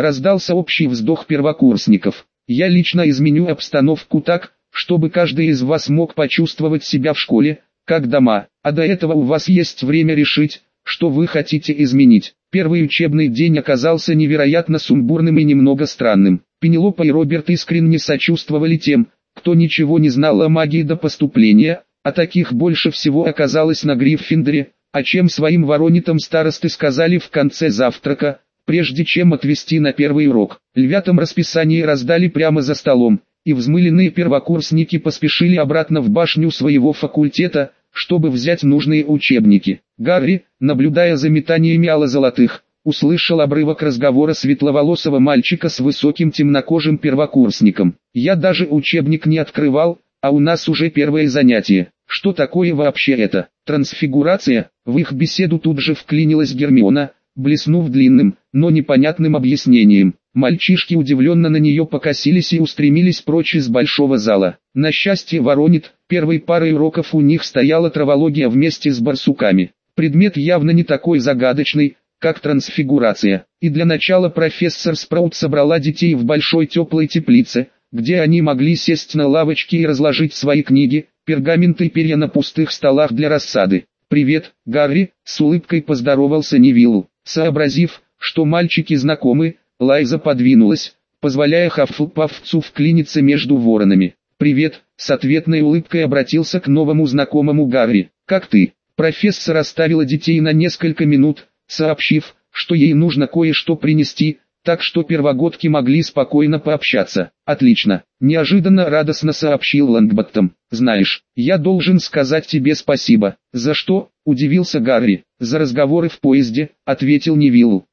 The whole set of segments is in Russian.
Раздался общий вздох первокурсников. Я лично изменю обстановку так, чтобы каждый из вас мог почувствовать себя в школе, как дома, а до этого у вас есть время решить, что вы хотите изменить. Первый учебный день оказался невероятно сумбурным и немного странным. Пенелопа и Роберт искренне сочувствовали тем, кто ничего не знал о магии до поступления, а таких больше всего оказалось на Гриффиндоре, о чем своим воронитам старосты сказали в конце завтрака, прежде чем отвести на первый урок. Львятам расписание раздали прямо за столом, и взмыленные первокурсники поспешили обратно в башню своего факультета, чтобы взять нужные учебники. Гарри, наблюдая за метаниями ало-золотых, услышал обрывок разговора светловолосого мальчика с высоким темнокожим первокурсником. «Я даже учебник не открывал, а у нас уже первое занятие. Что такое вообще это? Трансфигурация?» В их беседу тут же вклинилась Гермиона, блеснув длинным, но непонятным объяснением. Мальчишки удивленно на нее покосились и устремились прочь из большого зала. На счастье Воронит, первой парой уроков у них стояла травология вместе с барсуками. Предмет явно не такой загадочный, как трансфигурация. И для начала профессор Спраут собрала детей в большой теплой теплице, где они могли сесть на лавочки и разложить свои книги, пергаменты и перья на пустых столах для рассады. «Привет, Гарри», — с улыбкой поздоровался Невилл. Сообразив, что мальчики знакомы, Лайза подвинулась, позволяя Хаффлпафцу вклиниться между воронами. «Привет», — с ответной улыбкой обратился к новому знакомому Гарри. «Как ты?» Профессор оставила детей на несколько минут, сообщив, что ей нужно кое-что принести, так что первогодки могли спокойно пообщаться. «Отлично», — неожиданно радостно сообщил Лонгботтом. «Знаешь, я должен сказать тебе спасибо». «За что?» — удивился Гарри. «За разговоры в поезде», — ответил Невилл.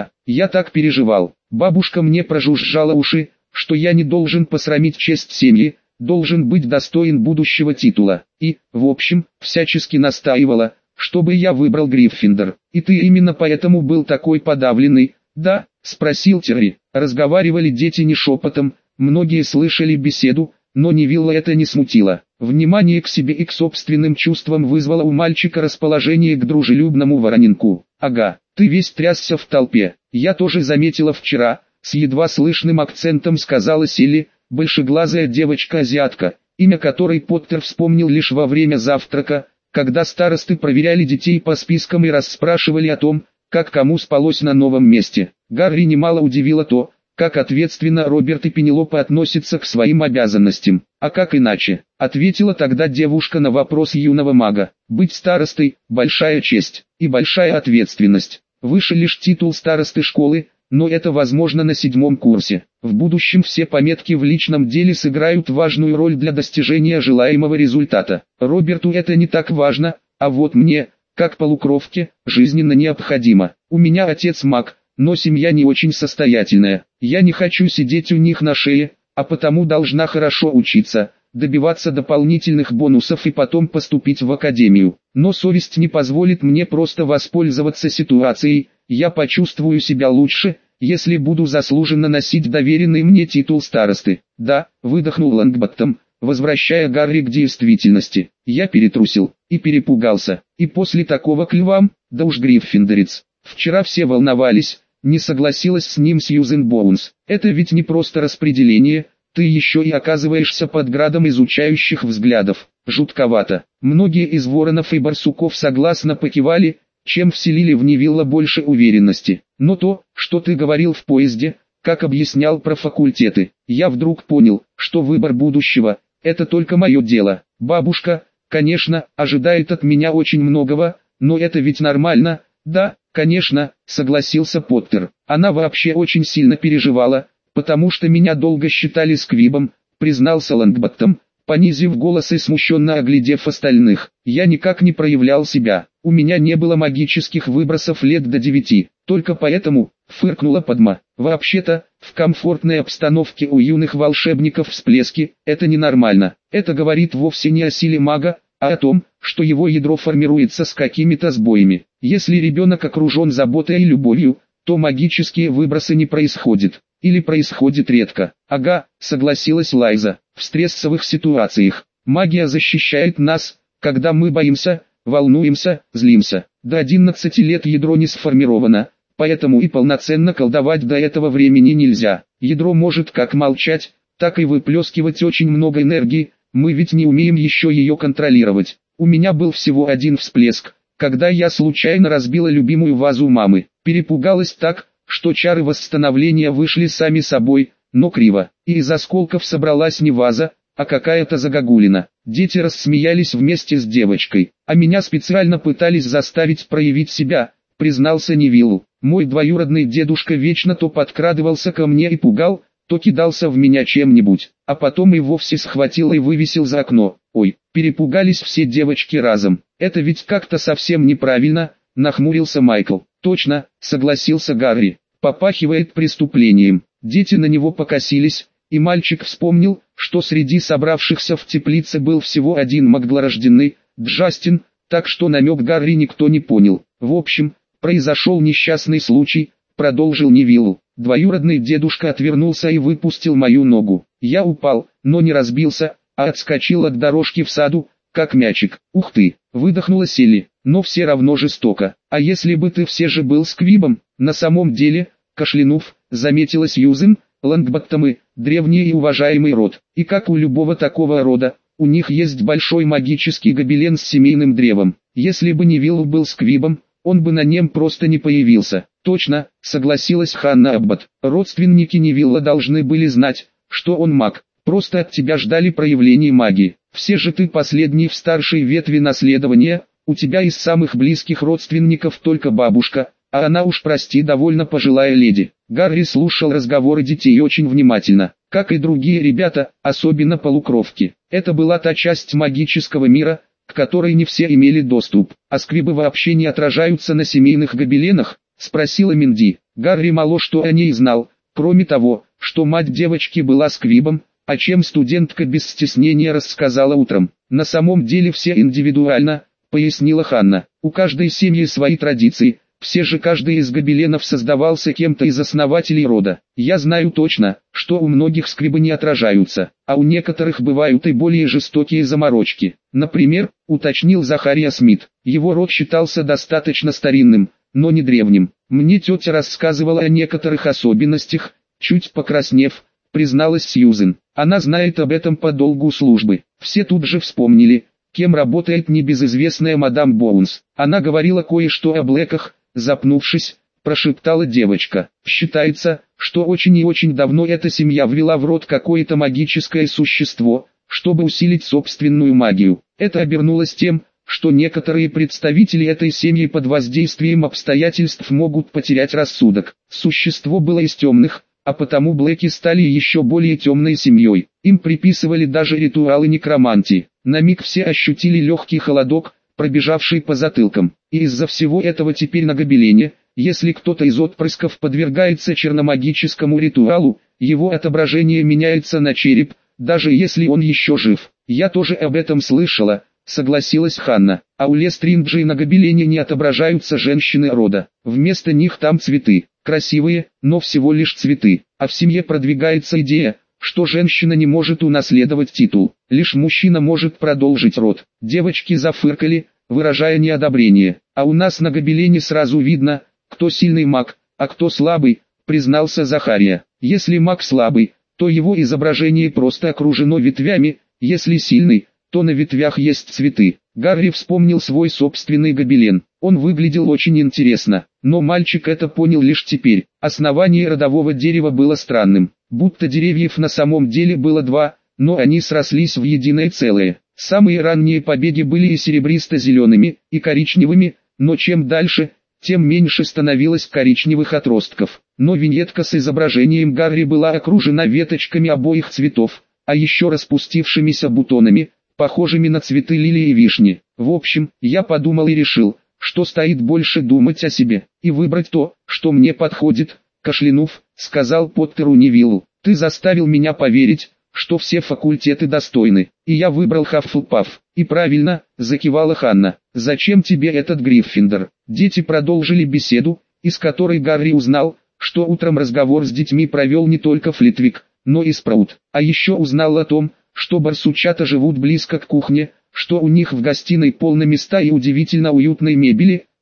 Я так переживал. Бабушка мне прожужжала уши, что я не должен посрамить честь семьи, должен быть достоин будущего титула. И, в общем, всячески настаивала, чтобы я выбрал Гриффиндор. И ты именно поэтому был такой подавленный, да?» — спросил Терри. Разговаривали дети не шепотом, многие слышали беседу, но Невилла это не смутило. Внимание к себе и к собственным чувствам вызвало у мальчика расположение к дружелюбному вороненку. «Ага, ты весь трясся в толпе. Я тоже заметила вчера», — с едва слышным акцентом сказала Селли, большеглазая девочка-азиатка, имя которой Поттер вспомнил лишь во время завтрака, когда старосты проверяли детей по спискам и расспрашивали о том, как кому спалось на новом месте. Гарри немало удивило то, как ответственно Роберт и Пенелопа относятся к своим обязанностям. «А как иначе?» — ответила тогда девушка на вопрос юного мага. «Быть старостой – большая честь и большая ответственность. Выше лишь титул старосты школы, но это возможно на 7-м курсе. В будущем все пометки в личном деле сыграют важную роль для достижения желаемого результата. Роберту это не так важно, а вот мне, как полукровке, жизненно необходимо. У меня отец маг, но семья не очень состоятельная. Я не хочу сидеть у них на шее, а потому должна хорошо учиться, добиваться дополнительных бонусов и потом поступить в академию. Но совесть не позволит мне просто воспользоваться ситуацией, я почувствую себя лучше, если буду заслуженно носить доверенный мне титул старосты». «Да», — выдохнул Лонгботтом, возвращая Гарри к действительности. «Я перетрусил и перепугался, и после такого к львам, да уж гриффиндорец. Вчера все волновались», — не согласилась с ним Сьюзен Боунс. «Это ведь не просто распределение, ты еще и оказываешься под градом изучающих взглядов. Жутковато». Многие из воронов и барсуков согласно покивали, чем вселили в Невилла больше уверенности. «Но то, что ты говорил в поезде, как объяснял про факультеты, я вдруг понял, что выбор будущего – это только мое дело. Бабушка, конечно, ожидает от меня очень многого, но это ведь нормально». «Да, конечно», — согласился Поттер. «Она вообще очень сильно переживала, потому что меня долго считали сквибом», — признался Лонгботтом, понизив голос и смущенно оглядев остальных. «Я никак не проявлял себя, у меня не было магических выбросов лет до 9, только поэтому», — фыркнула Падма. «Вообще-то, в комфортной обстановке у юных волшебников всплески – это ненормально. Это говорит вовсе не о силе мага, а о том, что его ядро формируется с какими-то сбоями. Если ребенок окружен заботой и любовью, то магические выбросы не происходят. Или происходит редко». «Ага», — согласилась Лайза, — «в стрессовых ситуациях. Магия защищает нас, когда мы боимся, волнуемся, злимся. До 11 лет ядро не сформировано, поэтому и полноценно колдовать до этого времени нельзя. Ядро может как молчать, так и выплескивать очень много энергии, мы ведь не умеем еще ее контролировать. У меня был всего один всплеск, когда я случайно разбила любимую вазу мамы. Перепугалась так, что чары восстановления вышли сами собой, но криво, и из осколков собралась не ваза, а какая-то загогулина. Дети рассмеялись вместе с девочкой, а меня специально пытались заставить проявить себя, признался Невиллу. Мой двоюродный дедушка вечно то подкрадывался ко мне и пугал, то кидался в меня чем-нибудь, а потом и вовсе схватил и вывесил за окно. Ой, перепугались все девочки разом. Это ведь как-то совсем неправильно, нахмурился Майкл. Точно, согласился Гарри. Попахивает преступлением. Дети на него покосились, и мальчик вспомнил, что среди собравшихся в теплице был всего один маглорожденный, Джастин, так что намек Гарри никто не понял. В общем, произошел несчастный случай, продолжил Невиллу. Двоюродный дедушка отвернулся и выпустил мою ногу. Я упал, но не разбился, а отскочил от дорожки в саду, как мячик. Ух ты, выдохнула Селли, но все равно жестоко. А если бы ты все же был сквибом, на самом деле, кашлянув, заметила Сьюзен, лонгботтомы, древний и уважаемый род. И как у любого такого рода, у них есть большой магический гобелен с семейным древом. Если бы Невилл был сквибом, он бы на нем просто не появился. Точно, согласилась Ханна Аббот. Родственники Невилла должны были знать, что он маг. Просто от тебя ждали проявлений магии. Все же ты последний в старшей ветви наследования, у тебя из самых близких родственников только бабушка, а она уж прости довольно пожилая леди. Гарри слушал разговоры детей очень внимательно, как и другие ребята, особенно полукровки. Это была та часть магического мира, к которой не все имели доступ. А сквибы вообще не отражаются на семейных гобеленах? Спросила Минди. Гарри мало что о ней знал, кроме того, что мать девочки была сквибом, о чем студентка без стеснения рассказала утром. На самом деле все индивидуально, пояснила Ханна. У каждой семьи свои традиции, все же каждый из гобеленов создавался кем-то из основателей рода. Я знаю точно, что у многих сквибы не отражаются, а у некоторых бывают и более жестокие заморочки. Например, уточнил Захария Смит, его род считался достаточно старинным, но не древним. Мне тетя рассказывала о некоторых особенностях, чуть покраснев, призналась Сьюзен. Она знает об этом по долгу службы. Все тут же вспомнили, кем работает небезызвестная мадам Боунс. Она говорила кое-что о Блэках, запнувшись, прошептала девочка. Считается, что очень и очень давно эта семья ввела в род какое-то магическое существо, чтобы усилить собственную магию. Это обернулось тем, что некоторые представители этой семьи под воздействием обстоятельств могут потерять рассудок. Существо было из темных, а потому Блэки стали еще более темной семьей. Им приписывали даже ритуалы некромантии. На миг все ощутили легкий холодок, пробежавший по затылкам. И из-за всего этого теперь на гобелене, если кто-то из отпрысков подвергается черномагическому ритуалу, его отображение меняется на череп, даже если он еще жив. Я тоже об этом слышала, согласилась Ханна. А у Лестринджей на гобелене не отображаются женщины рода. Вместо них там цветы. Красивые, но всего лишь цветы. А в семье продвигается идея, что женщина не может унаследовать титул. Лишь мужчина может продолжить род. Девочки зафыркали, выражая неодобрение. А у нас на гобелене сразу видно, кто сильный маг, а кто слабый, признался Захария. Если маг слабый, то его изображение просто окружено ветвями, если сильный, то на ветвях есть цветы. Гарри вспомнил свой собственный гобелен. Он выглядел очень интересно, но мальчик это понял лишь теперь. Основание родового дерева было странным, будто деревьев на самом деле было два, но они срослись в единое целое. Самые ранние побеги были и серебристо-зелеными, и коричневыми, но чем дальше, тем меньше становилось коричневых отростков. Но виньетка с изображением Гарри была окружена веточками обоих цветов, а еще распустившимися бутонами, похожими на цветы лилии и вишни. В общем, я подумал и решил, что стоит больше думать о себе, и выбрать то, что мне подходит, кашлянув, сказал Поттеру Невиллу. Ты заставил меня поверить, что все факультеты достойны, и я выбрал Хаффлпаф. И правильно, закивала Ханна. Зачем тебе этот Гриффиндор? Дети продолжили беседу, из которой Гарри узнал, что утром разговор с детьми провел не только Флитвик, но и Спраут. А еще узнал о том, что барсучата живут близко к кухне, что у них в гостиной полно места и удивительно уютной мебели,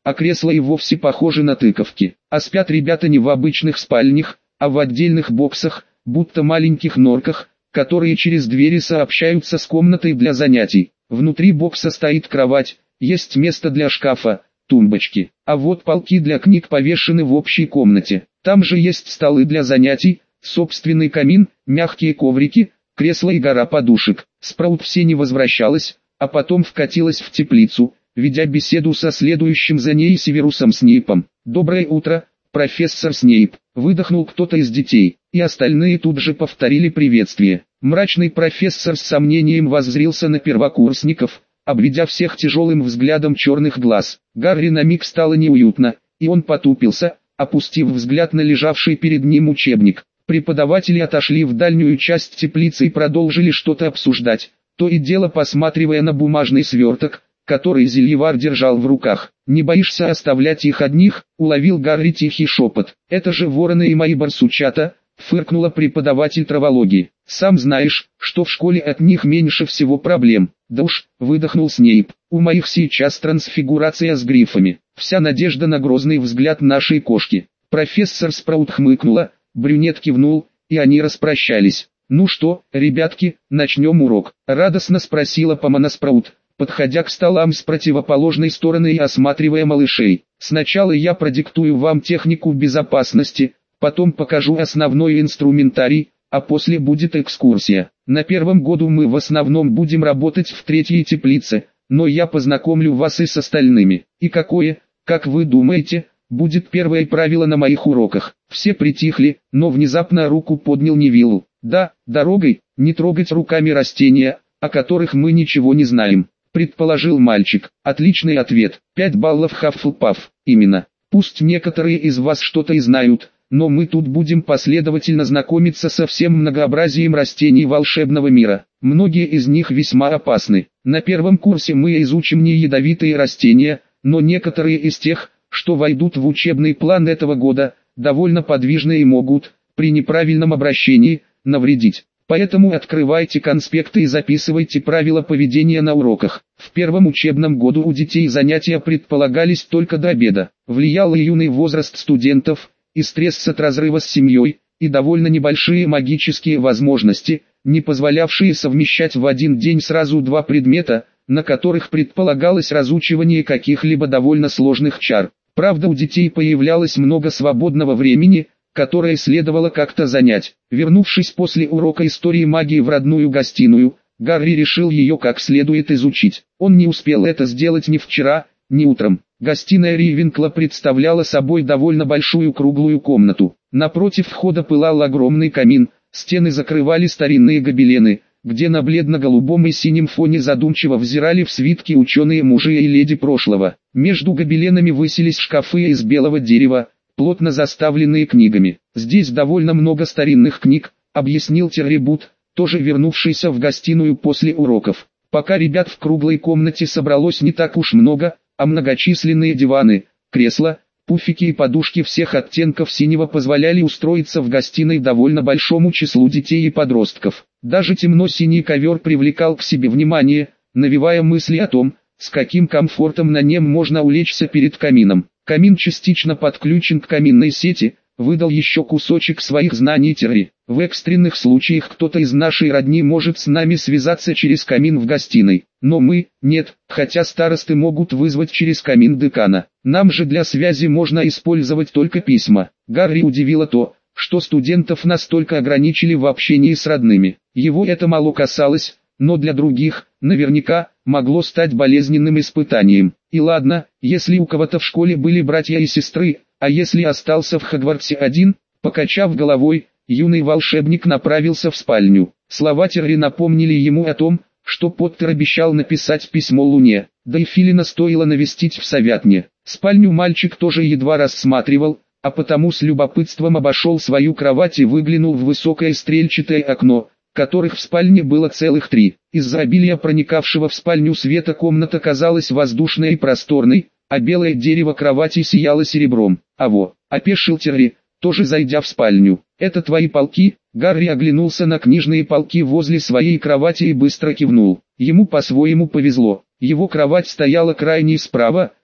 а кресла и вовсе похожи на тыковки. А спят ребята не в обычных спальнях, а в отдельных боксах, будто маленьких норках, которые через двери сообщаются с комнатой для занятий. Внутри бокса стоит кровать, есть место для шкафа, тумбочки. А вот полки для книг повешены в общей комнате. Там же есть столы для занятий, собственный камин, мягкие коврики, кресла и гора подушек. Спраут все не возвращалась, а потом вкатилась в теплицу, ведя беседу со следующим за ней Северусом Снейпом. «Доброе утро, профессор Снейп», — выдохнул кто-то из детей, и остальные тут же повторили приветствие. Мрачный профессор с сомнением воззрился на первокурсников, обведя всех тяжелым взглядом черных глаз. Гарри на миг стало неуютно, и он потупился, опустив взгляд на лежавший перед ним учебник. Преподаватели отошли в дальнюю часть теплицы и продолжили что-то обсуждать, то и дело посматривая на бумажный сверток, который Зельевар держал в руках. «Не боишься оставлять их одних?» — уловил Гарри тихий шепот. «Это же вороны и мои барсучата», — фыркнула преподаватель травологии. «Сам знаешь, что в школе от них меньше всего проблем». «Да уж», — выдохнул Снейп, — «у моих сейчас трансфигурация с грифами. Вся надежда на грозный взгляд нашей кошки». Профессор Спраут хмыкнула, брюнет кивнул, и они распрощались. «Ну что, ребятки, начнем урок?» — радостно спросила Помона Спраут, подходя к столам с противоположной стороны и осматривая малышей. «Сначала я продиктую вам технику безопасности, потом покажу основной инструментарий, а после будет экскурсия. На первом году мы в основном будем работать в третьей теплице, но я познакомлю вас и с остальными. И какое, как вы думаете, будет первое правило на моих уроках?» Все притихли, но внезапно руку поднял Невилл. «Да, дорогой, не трогать руками растения, о которых мы ничего не знаем», предположил мальчик. «Отличный ответ. 5 баллов Хаффлпаф. Именно. Пусть некоторые из вас что-то и знают, но мы тут будем последовательно знакомиться со всем многообразием растений волшебного мира. Многие из них весьма опасны. На первом курсе мы изучим не ядовитые растения, но некоторые из тех, что войдут в учебный план этого года, довольно подвижны и могут, при неправильном обращении, навредить. Поэтому открывайте конспекты и записывайте правила поведения на уроках. В первом учебном году у детей занятия предполагались только до обеда. Влиял и юный возраст студентов, и стресс от разрыва с семьей, и довольно небольшие магические возможности, не позволявшие совмещать в один день сразу 2 предмета, на которых предполагалось разучивание каких-либо довольно сложных чар. Правда, у детей появлялось много свободного времени, которое следовало как-то занять. Вернувшись после урока истории магии в родную гостиную, Гарри решил ее как следует изучить. Он не успел это сделать ни вчера, ни утром. Гостиная Ривенкла представляла собой довольно большую круглую комнату. Напротив входа пылал огромный камин, стены закрывали старинные гобелены, где на бледно-голубом и синем фоне задумчиво взирали в свитки ученые-мужи и леди прошлого. Между гобеленами высились шкафы из белого дерева, плотно заставленные книгами. «Здесь довольно много старинных книг», — объяснил Террибут, тоже вернувшийся в гостиную после уроков. Пока ребят в круглой комнате собралось не так уж много, а многочисленные диваны, кресла, пуфики и подушки всех оттенков синего позволяли устроиться в гостиной довольно большому числу детей и подростков. Даже темно-синий ковер привлекал к себе внимание, навевая мысли о том, с каким комфортом на нем можно улечься перед камином. Камин частично подключен к каминной сети, выдал еще кусочек своих знаний Терри. В экстренных случаях кто-то из нашей родни может с нами связаться через камин в гостиной. Но мы, нет, хотя старосты могут вызвать через камин декана. Нам же для связи можно использовать только письма. Гарри удивило то, что студентов настолько ограничили в общении с родными. Его это мало касалось, но для других, наверняка, могло стать болезненным испытанием. И ладно, если у кого-то в школе были братья и сестры, а если остался в Хогвартсе один, покачав головой, юный волшебник направился в спальню. Слова Терри напомнили ему о том, что Поттер обещал написать письмо Луне, да и Филина стоило навестить в Совятне. Спальню мальчик тоже едва рассматривал, а потому с любопытством обошел свою кровать и выглянул в высокое стрельчатое окно, которых в спальне было целых 3. Из-за обилия проникавшего в спальню света комната казалась воздушной и просторной, а белое дерево кровати сияло серебром. «Аво!» — опешил Терри, тоже зайдя в спальню. «Это твои полки?» Гарри оглянулся на книжные полки возле своей кровати и быстро кивнул. Ему по-своему повезло. Его кровать стояла крайне справа,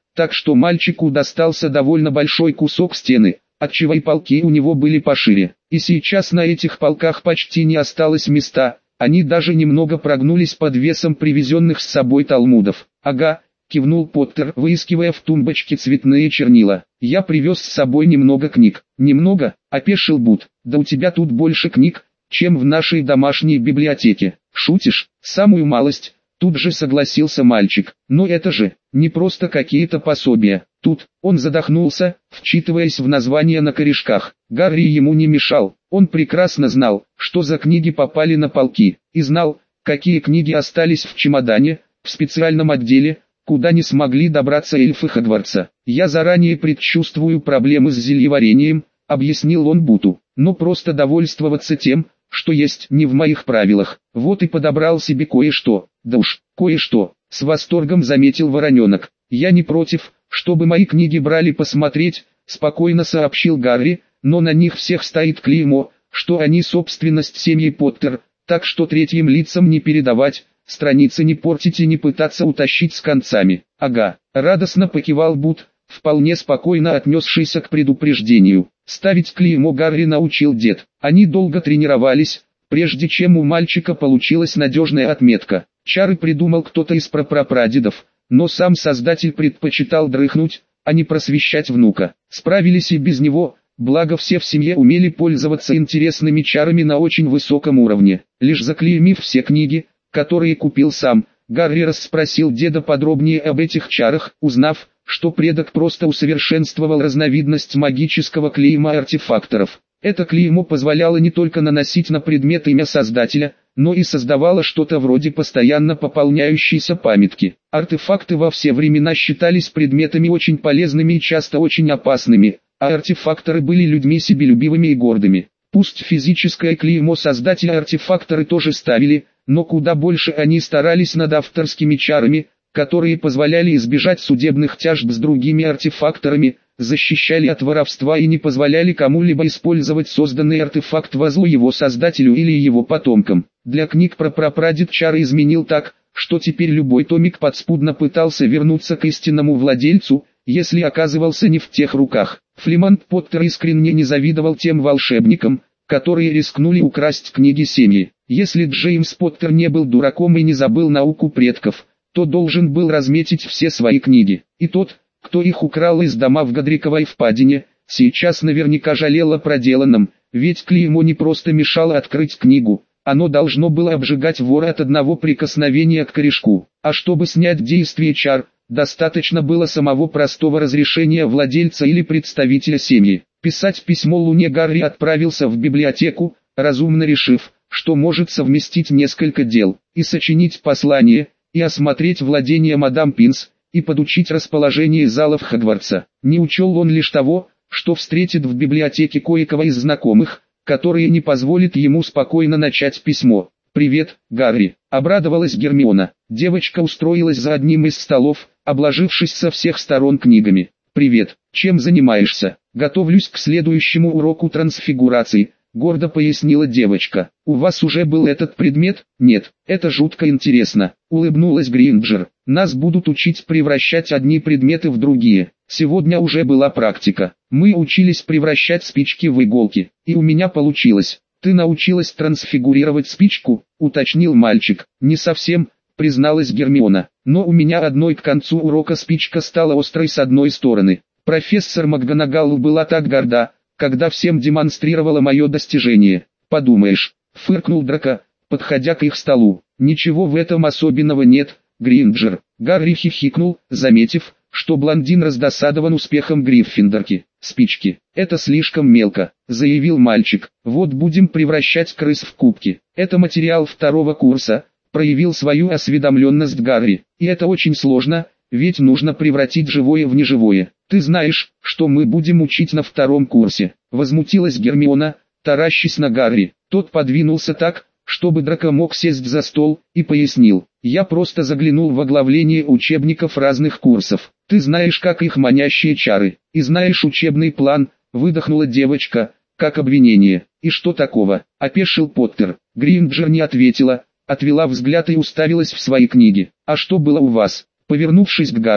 так что мальчику достался довольно большой кусок стены, отчего и полки у него были пошире. И сейчас на этих полках почти не осталось места, они даже немного прогнулись под весом привезенных с собой талмудов. «Ага», — кивнул Поттер, выискивая в тумбочке цветные чернила. «Я привез с собой немного книг». «Немного?» — опешил Бут. «Да у тебя тут больше книг, чем в нашей домашней библиотеке». «Шутишь?» «Самую малость». Тут же согласился мальчик. «Но это же не просто какие-то пособия. Тут...» Он задохнулся, вчитываясь в названия на корешках. Гарри ему не мешал. Он прекрасно знал, что за книги попали на полки, и знал, какие книги остались в чемодане, в специальном отделе, куда не смогли добраться эльфы Хогвартса. «Я заранее предчувствую проблемы с зельеварением», — объяснил он Буту. «Но просто довольствоваться тем, что есть, не в моих правилах. Вот и подобрал себе кое-что». «Да уж, кое-что», — с восторгом заметил Вороненок. «Я не против, чтобы мои книги брали посмотреть», — спокойно сообщил Гарри, «но на них всех стоит клеймо, что они собственность семьи Поттер, так что третьим лицам не передавать, страницы не портить и не пытаться утащить с концами». «Ага», — радостно покивал Бут, вполне спокойно отнесшийся к предупреждению. Ставить клеймо Гарри научил дед. Они долго тренировались, прежде чем у мальчика получилась надежная отметка. Чары придумал кто-то из прапрапрадедов, но сам создатель предпочитал дрыхнуть, а не просвещать внука. Справились и без него, благо все в семье умели пользоваться интересными чарами на очень высоком уровне. Лишь заклеймив все книги, которые купил сам, Гарри расспросил деда подробнее об этих чарах, узнав, что предок просто усовершенствовал разновидность магического клейма артефакторов. Это клеймо позволяло не только наносить на предмет имя создателя, но и создавало что-то вроде постоянно пополняющейся памятки. Артефакты во все времена считались предметами очень полезными и часто очень опасными, а артефакторы были людьми себелюбивыми и гордыми. Пусть физическое клеймо создателя артефакторы тоже ставили, но куда больше они старались над авторскими чарами, которые позволяли избежать судебных тяжб с другими артефакторами, защищали от воровства и не позволяли кому-либо использовать созданный артефакт во зло его создателю или его потомкам. Для книг про прапрадед чары изменил так, что теперь любой томик подспудно пытался вернуться к истинному владельцу, если оказывался не в тех руках. Флемант Поттер искренне не завидовал тем волшебникам, которые рискнули украсть книги семьи. Если Джеймс Поттер не был дураком и не забыл науку предков, то должен был разметить все свои книги. И тот, кто их украл из дома в Годриковой впадине, сейчас наверняка жалел о проделанном, ведь клеймо не просто мешало открыть книгу, оно должно было обжигать вора от одного прикосновения к корешку. А чтобы снять действие чар, достаточно было самого простого разрешения владельца или представителя семьи. Писать письмо Луне Гарри отправился в библиотеку, разумно решив, что может совместить несколько дел, и сочинить послание, и осмотреть владения мадам Пинс, и подучить расположение залов Хогвартса. Не учел он лишь того, что встретит в библиотеке кое-кого из знакомых, которые не позволят ему спокойно начать письмо. «Привет, Гарри», — обрадовалась Гермиона. Девочка устроилась за одним из столов, обложившись со всех сторон книгами. «Привет, чем занимаешься?» «Готовлюсь к следующему уроку трансфигурации», — гордо пояснила девочка. «У вас уже был этот предмет?» «Нет, это жутко интересно», — улыбнулась Гринджер. «Нас будут учить превращать одни предметы в другие. Сегодня уже была практика. Мы учились превращать спички в иголки, и у меня получилось». «Ты научилась трансфигурировать спичку?» — уточнил мальчик. «Не совсем», — призналась Гермиона. «Но у меня одной к концу урока спичка стала острой с одной стороны. Профессор МакГонагал была так горда, когда всем демонстрировала мое достижение». «Подумаешь», — фыркнул Драко, подходя к их столу. «Ничего в этом особенного нет, Гринджер». Гарри хихикнул, заметив, что блондин раздосадован успехом Гриффиндорки. «Спички, это слишком мелко», — заявил мальчик. «Вот будем превращать крыс в кубки. Это материал второго курса», — проявил свою осведомленность Гарри. «И это очень сложно, ведь нужно превратить живое в неживое. Ты знаешь, что мы будем учить на втором курсе?» — возмутилась Гермиона, таращась на Гарри. Тот подвинулся так, чтобы Драко мог сесть за стол, и пояснил. «Я просто заглянул в оглавление учебников разных курсов. Ты знаешь, как их манящие чары, и знаешь учебный план», — выдохнула девочка, как обвинение. «И что такого?» — опешил Поттер. Гринджер не ответила, отвела взгляд и уставилась в свои книги. «А что было у вас?» Повернувшись к Гарри,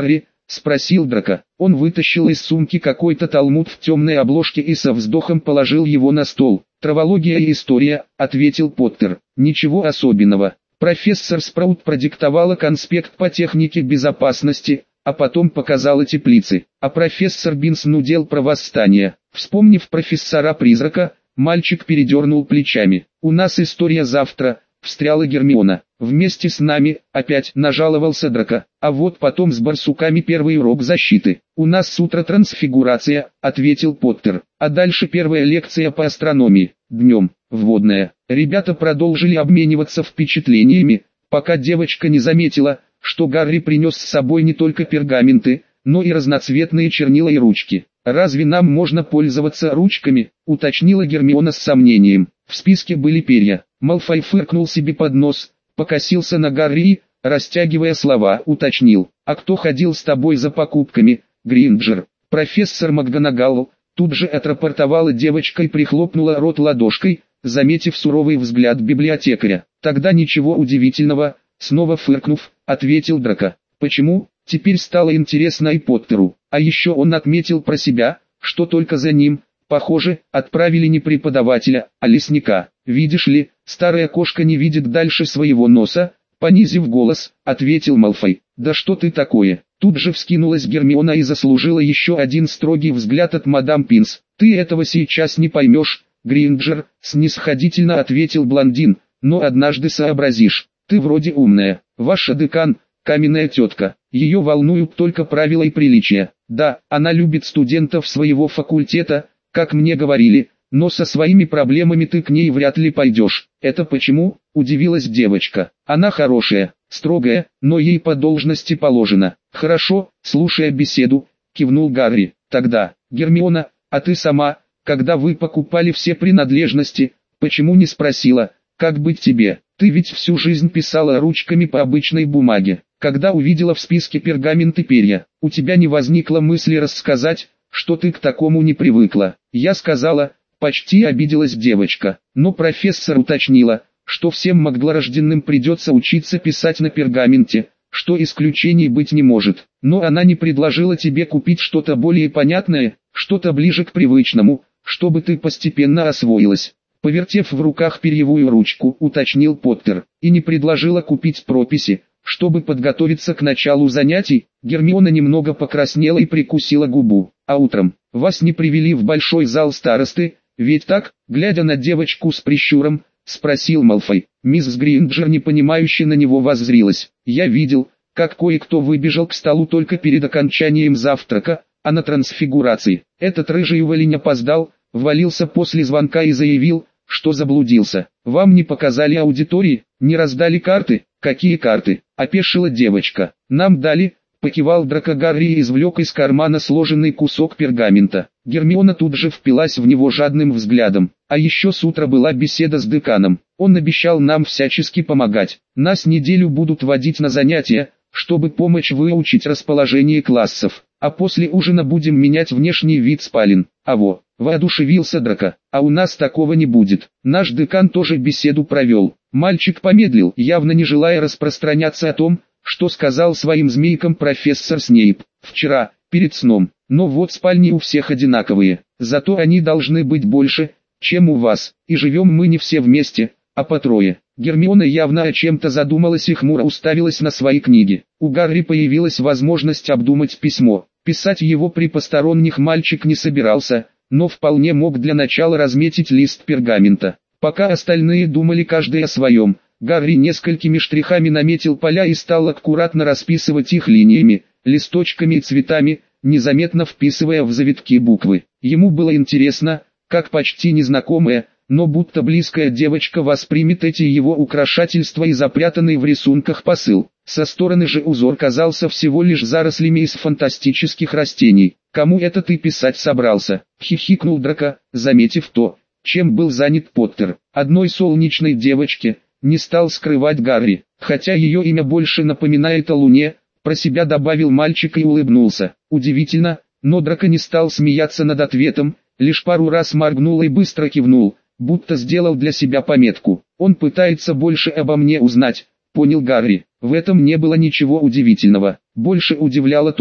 — спросил Драко. Он вытащил из сумки какой-то талмуд в темной обложке и со вздохом положил его на стол. «Травология и история», — ответил Поттер. «Ничего особенного. Профессор Спраут продиктовала конспект по технике безопасности, а потом показала теплицы. А профессор Бинс нудел про восстание». Вспомнив профессора-призрака, мальчик передернул плечами. «У нас история завтра», — встряла Гермиона. «Вместе с нами», — опять нажаловался Драко. «А вот потом с барсуками первый урок защиты». «У нас с утра трансфигурация», — ответил Поттер. «А дальше первая лекция по астрономии. Днем, вводная». Ребята продолжили обмениваться впечатлениями, пока девочка не заметила, что Гарри принес с собой не только пергаменты, но и разноцветные чернила и ручки. «Разве нам можно пользоваться ручками?» — уточнила Гермиона с сомнением. В списке были перья. Малфой фыркнул себе под нос, покосился на Гарри и, растягивая слова, уточнил. «А кто ходил с тобой за покупками, Гринджер?» Профессор МакГонагал тут же отрапортовала девочка и прихлопнула рот ладошкой, заметив суровый взгляд библиотекаря. «Тогда ничего удивительного», — снова фыркнув, ответил Драко. «Почему?» Теперь стало интересно и Поттеру. А еще он отметил про себя, что только за ним, похоже, отправили не преподавателя, а лесника. «Видишь ли, старая кошка не видит дальше своего носа», — понизив голос, ответил Малфой. «Да что ты такое?» Тут же вскинулась Гермиона и заслужила еще один строгий взгляд от мадам Пинс. «Ты этого сейчас не поймешь, Гринджер», — снисходительно ответил блондин, «но однажды сообразишь. Ты вроде умная. Ваша декан — каменная тетка. Ее волнуют только правила и приличия. Да, она любит студентов своего факультета, как мне говорили, но со своими проблемами ты к ней вряд ли пойдешь». «Это почему?» – удивилась девочка. «Она хорошая, строгая, но ей по должности положено». «Хорошо», – слушая беседу, кивнул Гарри. «Тогда, Гермиона, а ты сама, когда вы покупали все принадлежности, почему не спросила, как быть тебе? Ты ведь всю жизнь писала ручками по обычной бумаге. Когда увидела в списке пергамент и перья, у тебя не возникло мысли рассказать, что ты к такому не привыкла?» «Я сказала», — почти обиделась девочка, но профессор уточнила, что всем маглорожденным придется учиться писать на пергаменте, что исключений быть не может. «Но она не предложила тебе купить что-то более понятное, что-то ближе к привычному, чтобы ты постепенно освоилась?» Повертев в руках перьевую ручку, уточнил Поттер, «и не предложила купить прописи, чтобы подготовиться к началу занятий?» Гермиона немного покраснела и прикусила губу. «А утром, вас не привели в большой зал старосты, ведь так?» Глядя на девочку с прищуром, спросил Малфой. Мисс Гринджер непонимающе на него воззрилась. «Я видел, как кое-кто выбежал к столу только перед окончанием завтрака, а на трансфигурации. Этот рыжий уволень опоздал, ввалился после звонка и заявил, что заблудился. Вам не показали аудитории, не раздали карты?» «Какие карты?» – опешила девочка. «Нам дали», – покивал Драко. Гарри и извлек из кармана сложенный кусок пергамента. Гермиона тут же впилась в него жадным взглядом. «А еще с утра была беседа с деканом. Он обещал нам всячески помогать. Нас неделю будут водить на занятия, чтобы помочь выучить расположение классов. А после ужина будем менять внешний вид спален». Воодушевился Драко. «А у нас такого не будет. Наш декан тоже беседу провел». Мальчик помедлил, явно не желая распространяться о том, что сказал своим змейкам профессор Снейп вчера, перед сном. «Но вот спальни у всех одинаковые, зато они должны быть больше, чем у вас, и живем мы не все вместе, а по трое». Гермиона явно о чем-то задумалась и хмуро уставилась на свои книги. У Гарри появилась возможность обдумать письмо. Писать его при посторонних мальчик не собирался, но вполне мог для начала разметить лист пергамента. Пока остальные думали каждый о своем, Гарри несколькими штрихами наметил поля и стал аккуратно расписывать их линиями, листочками и цветами, незаметно вписывая в завитки буквы. Ему было интересно, как почти незнакомая, но будто близкая девочка воспримет эти его украшательства и запрятанный в рисунках посыл. Со стороны же узор казался всего лишь зарослями из фантастических растений. «Кому это ты писать собрался?» — хихикнул Драко, заметив то, чем был занят Поттер. «Одной солнечной девочке», — не стал скрывать Гарри, «хотя ее имя больше напоминает о луне», — про себя добавил мальчик и улыбнулся. Удивительно, но Драко не стал смеяться над ответом, лишь пару раз моргнул и быстро кивнул, будто сделал для себя пометку. «Он пытается больше обо мне узнать», — понял Гарри. В этом не было ничего удивительного. Больше удивляло то,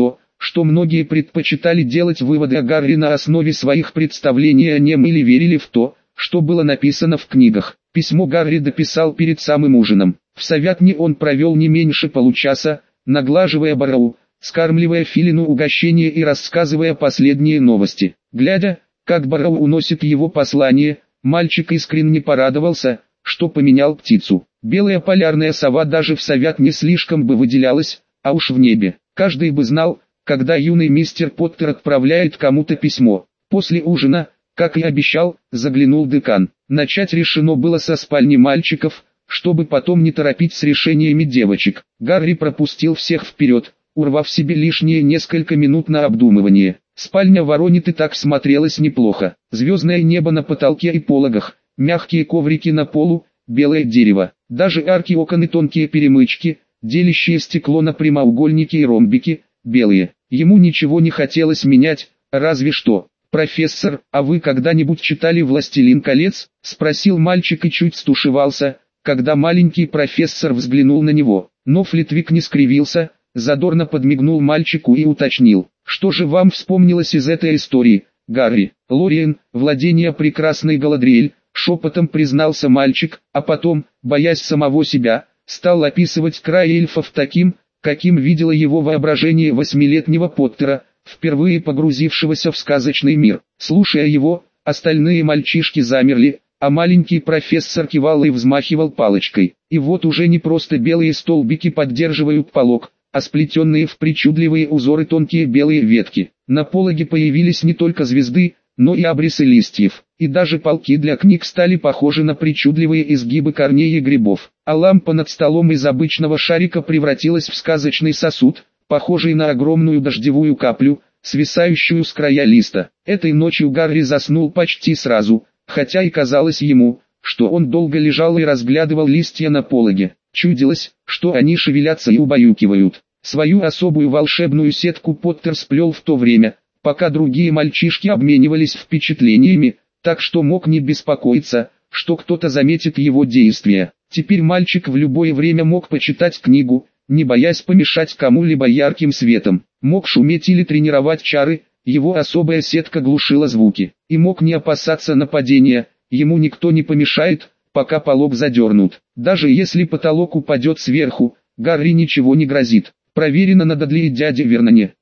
что многие предпочитали делать выводы о Гарри на основе своих представлений о нем или верили в то, что было написано в книгах. Письмо Гарри дописал перед самым ужином. В Совятне он провел не меньше получаса, наглаживая Барроу, скармливая Филину угощение и рассказывая последние новости. Глядя, как Барроу уносит его послание, мальчик искренне порадовался, что поменял птицу. Белая полярная сова даже в Совятне слишком бы выделялась, а уж в небе. Каждый бы знал, когда юный мистер Поттер отправляет кому-то письмо. После ужина, как и обещал, заглянул декан. Начать решено было со спальни мальчиков, чтобы потом не торопить с решениями девочек. Гарри пропустил всех вперед, урвав себе лишние несколько минут на обдумывание. Спальня Воронит и так смотрелась неплохо. Звездное небо на потолке и пологах, мягкие коврики на полу, белое дерево. Даже арки окон и тонкие перемычки, делящие стекло на прямоугольники и ромбики, белые. Ему ничего не хотелось менять, разве что. «Профессор, а вы когда-нибудь читали «Властелин колец»?» – спросил мальчик и чуть стушевался, когда маленький профессор взглянул на него. Но Флитвик не скривился, задорно подмигнул мальчику и уточнил: «Что же вам вспомнилось из этой истории, Гарри?» «Лориен, владение прекрасной Галадриэль», – шепотом признался мальчик, а потом, боясь самого себя, стал описывать край эльфов таким, каким видело его воображение восьмилетнего Поттера, впервые погрузившегося в сказочный мир. Слушая его, остальные мальчишки замерли, а маленький профессор кивал и взмахивал палочкой. И вот уже не просто белые столбики поддерживают полог, а сплетенные в причудливые узоры тонкие белые ветки. На пологе появились не только звезды, но и абрисы листьев, и даже полки для книг стали похожи на причудливые изгибы корней и грибов. А лампа над столом из обычного шарика превратилась в сказочный сосуд, похожий на огромную дождевую каплю, свисающую с края листа. Этой ночью Гарри заснул почти сразу, хотя и казалось ему, что он долго лежал и разглядывал листья на пологе. Чудилось, что они шевелятся и убаюкивают. Свою особую волшебную сетку Поттер сплел в то время, пока другие мальчишки обменивались впечатлениями, так что мог не беспокоиться, что кто-то заметит его действия. Теперь мальчик в любое время мог почитать книгу, не боясь помешать кому-либо ярким светом. Мог шуметь или тренировать чары, его особая сетка глушила звуки. И мог не опасаться нападения, ему никто не помешает, пока полог задернут. Даже если потолок упадет сверху, Гарри ничего не грозит. Проверено на Дадли и дяде Верноне.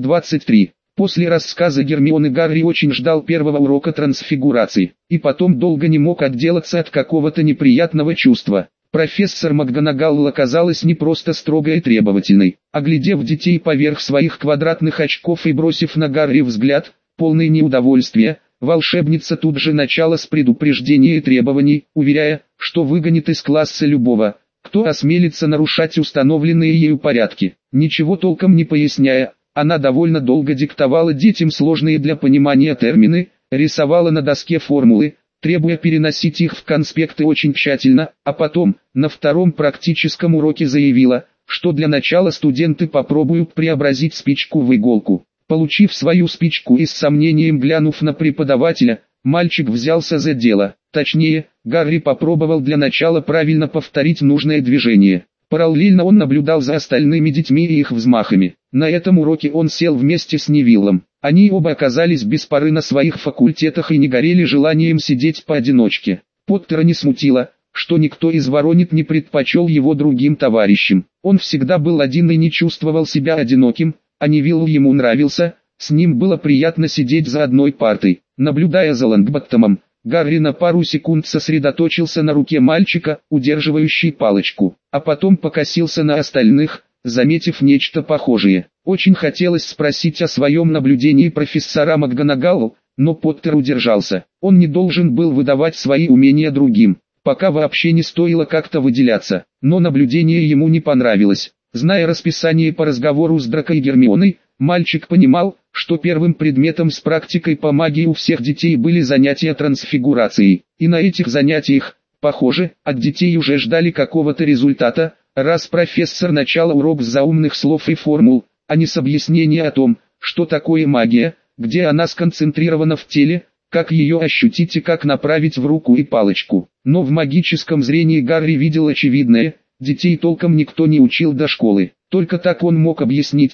1.23. После рассказа Гермионы Гарри очень ждал первого урока трансфигурации, и потом долго не мог отделаться от какого-то неприятного чувства. Профессор МакГонагалл оказалась не просто строгой и требовательной. Оглядев детей поверх своих квадратных очков и бросив на Гарри взгляд, полный неудовольствия, волшебница тут же начала с предупреждения и требований, уверяя, что выгонит из класса любого, кто осмелится нарушать установленные ею порядки. Ничего толком не поясняя, она довольно долго диктовала детям сложные для понимания термины, рисовала на доске формулы, требуя переносить их в конспекты очень тщательно, а потом, на втором практическом уроке заявила, что для начала студенты попробуют преобразить спичку в иголку. Получив свою спичку и с сомнением глянув на преподавателя, мальчик взялся за дело. Точнее, Гарри попробовал для начала правильно повторить нужное движение. Параллельно он наблюдал за остальными детьми и их взмахами. На этом уроке он сел вместе с Невиллом. Они оба оказались без пары на своих факультетах и не горели желанием сидеть поодиночке. Поттера не смутило, что никто из Воронит не предпочел его другим товарищам. Он всегда был один и не чувствовал себя одиноким, а Невилл ему нравился, с ним было приятно сидеть за одной партой. Наблюдая за Лонгботтомом, Гарри на пару секунд сосредоточился на руке мальчика, удерживающей палочку, а потом покосился на остальных, заметив нечто похожее. Очень хотелось спросить о своем наблюдении профессора МакГонагалл, но Поттер удержался. Он не должен был выдавать свои умения другим, пока вообще не стоило как-то выделяться. Но наблюдение ему не понравилось. Зная расписание по разговору с Драко и Гермионой, мальчик понимал, что первым предметом с практикой по магии у всех детей были занятия трансфигурацией. И на этих занятиях, похоже, от детей уже ждали какого-то результата, раз профессор начал урок с заумных слов и формул, а не с объяснения о том, что такое магия, где она сконцентрирована в теле, как ее ощутить и как направить в руку и палочку. Но в магическом зрении Гарри видел очевидное: детей толком никто не учил до школы. Только так он мог объяснить то,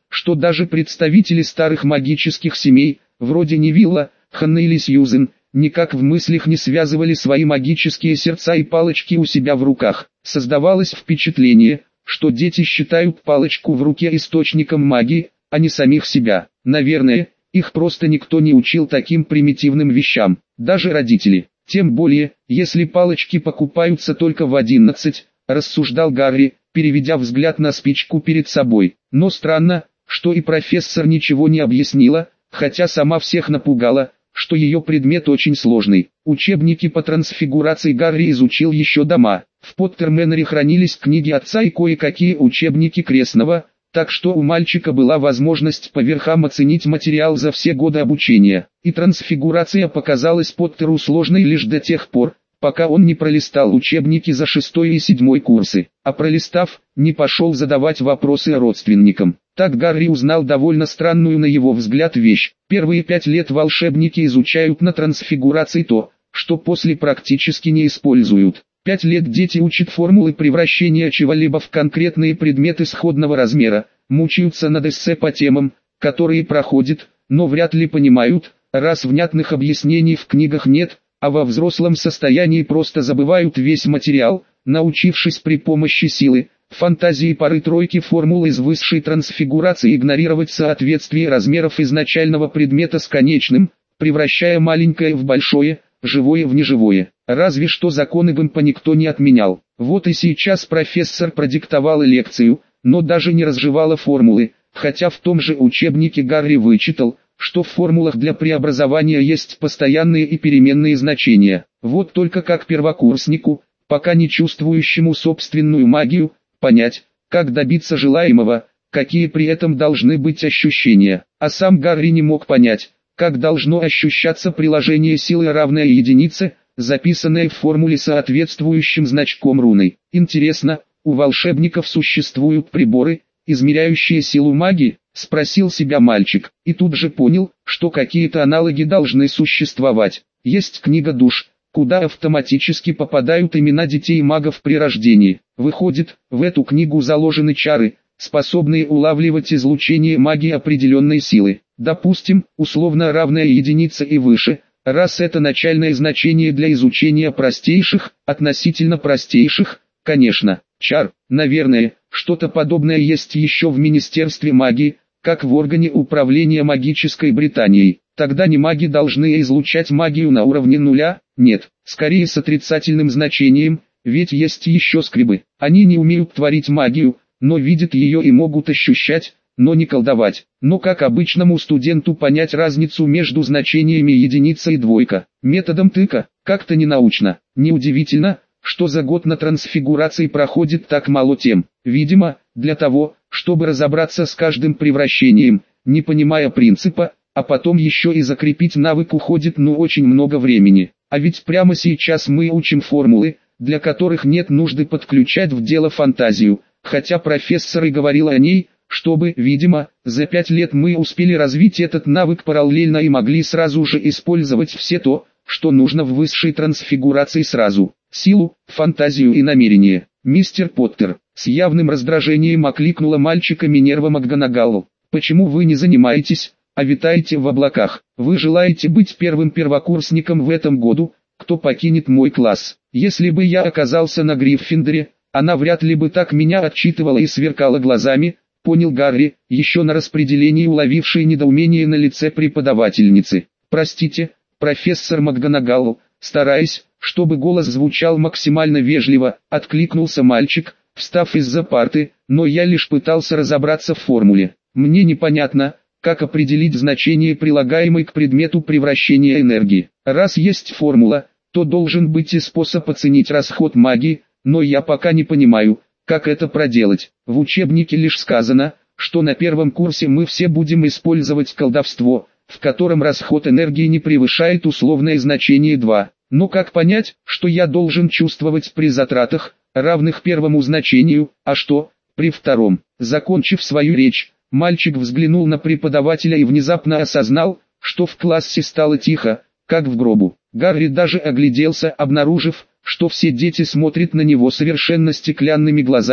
что даже представители старых магических семей, вроде Невилла, Ханны или Сьюзен, никак в мыслях не связывали свои магические сердца и палочки у себя в руках. Создавалось впечатление, что дети считают палочку в руке источником магии, а не самих себя. Наверное, их просто никто не учил таким примитивным вещам, даже родители. Тем более, если палочки покупаются только в 11, рассуждал Гарри, переведя взгляд на спичку перед собой. Но странно, что и профессор ничего не объяснила, хотя сама всех напугала, что ее предмет очень сложный. Учебники по трансфигурации Гарри изучил еще дома. В Поттерменере хранились книги отца и кое-какие учебники крестного, так что у мальчика была возможность по верхам оценить материал за все годы обучения. И трансфигурация показалась Поттеру сложной лишь до тех пор, пока он не пролистал учебники за 6 и 7 курсы, а пролистав, не пошел задавать вопросы родственникам. Так Гарри узнал довольно странную на его взгляд вещь. Первые 5 лет волшебники изучают на трансфигурации то, что после практически не используют. 5 лет дети учат формулы превращения чего-либо в конкретные предметы сходного размера, мучаются над эссе по темам, которые проходят, но вряд ли понимают, раз внятных объяснений в книгах нет, а во взрослом состоянии просто забывают весь материал, научившись при помощи силы, фантазии пары тройки формул из высшей трансфигурации игнорировать соответствие размеров изначального предмета с конечным, превращая маленькое в большое, живое в неживое. Разве что законы Гэмпа никто не отменял. Вот и сейчас профессор продиктовала лекцию, но даже не разжевала формулы, хотя в том же учебнике Гарри вычитал, что в формулах для преобразования есть постоянные и переменные значения. Вот только как первокурснику, пока не чувствующему собственную магию, понять, как добиться желаемого, какие при этом должны быть ощущения. А сам Гарри не мог понять, как должно ощущаться приложение силы равное единице, записанное в формуле соответствующим значком руной. Интересно, у волшебников существуют приборы, измеряющие силу магии? Спросил себя мальчик, и тут же понял, что какие-то аналоги должны существовать. Есть книга душ, куда автоматически попадают имена детей магов при рождении. Выходит, в эту книгу заложены чары, способные улавливать излучение магии определенной силы. Допустим, условно равная единице и выше, раз это начальное значение для изучения простейших, относительно простейших, конечно, чар. Наверное, что-то подобное есть еще в Министерстве магии, как в органе управления магической Британией. Тогда не маги должны излучать магию на уровне нуля, нет, скорее с отрицательным значением, ведь есть еще скрибы. Они не умеют творить магию, но видят ее и могут ощущать, но не колдовать. Но как обычному студенту понять разницу между значениями единица и двойка? Методом тыка, как-то ненаучно. Неудивительно, что за год на трансфигурации проходит так мало тем. Видимо, для того, чтобы разобраться с каждым превращением, не понимая принципа, а потом еще и закрепить навык уходит очень много времени. А ведь прямо сейчас мы учим формулы, для которых нет нужды подключать в дело фантазию, хотя профессор и говорил о ней, чтобы, видимо, за 5 лет мы успели развить этот навык параллельно и могли сразу же использовать все то, что нужно в высшей трансфигурации сразу. Силу, фантазию и намерение. Мистер Поттер, с явным раздражением окликнула мальчика Минерва МакГонагалл. Почему вы не занимаетесь, а витаете в облаках? Вы желаете быть первым первокурсником в этом году, кто покинет мой класс? Если бы я оказался на Гриффиндоре, она вряд ли бы так меня отчитывала и сверкала глазами, понял Гарри, еще на распределении уловивший недоумение на лице преподавательницы. Простите, профессор МакГонагалл, стараясь, чтобы голос звучал максимально вежливо, откликнулся мальчик, встав из-за парты, но я лишь пытался разобраться в формуле. Мне непонятно, как определить значение прилагаемой к предмету превращения энергии. Раз есть формула, то должен быть и способ оценить расход магии, но я пока не понимаю, как это проделать. В учебнике лишь сказано, что на первом курсе мы все будем использовать колдовство, в котором расход энергии не превышает условное значение 2. Но как понять, что я должен чувствовать при затратах, равных первому значению, а что, при втором? Закончив свою речь, мальчик взглянул на преподавателя и внезапно осознал, что в классе стало тихо, как в гробу. Гарри даже огляделся, обнаружив, что все дети смотрят на него совершенно стеклянными глазами,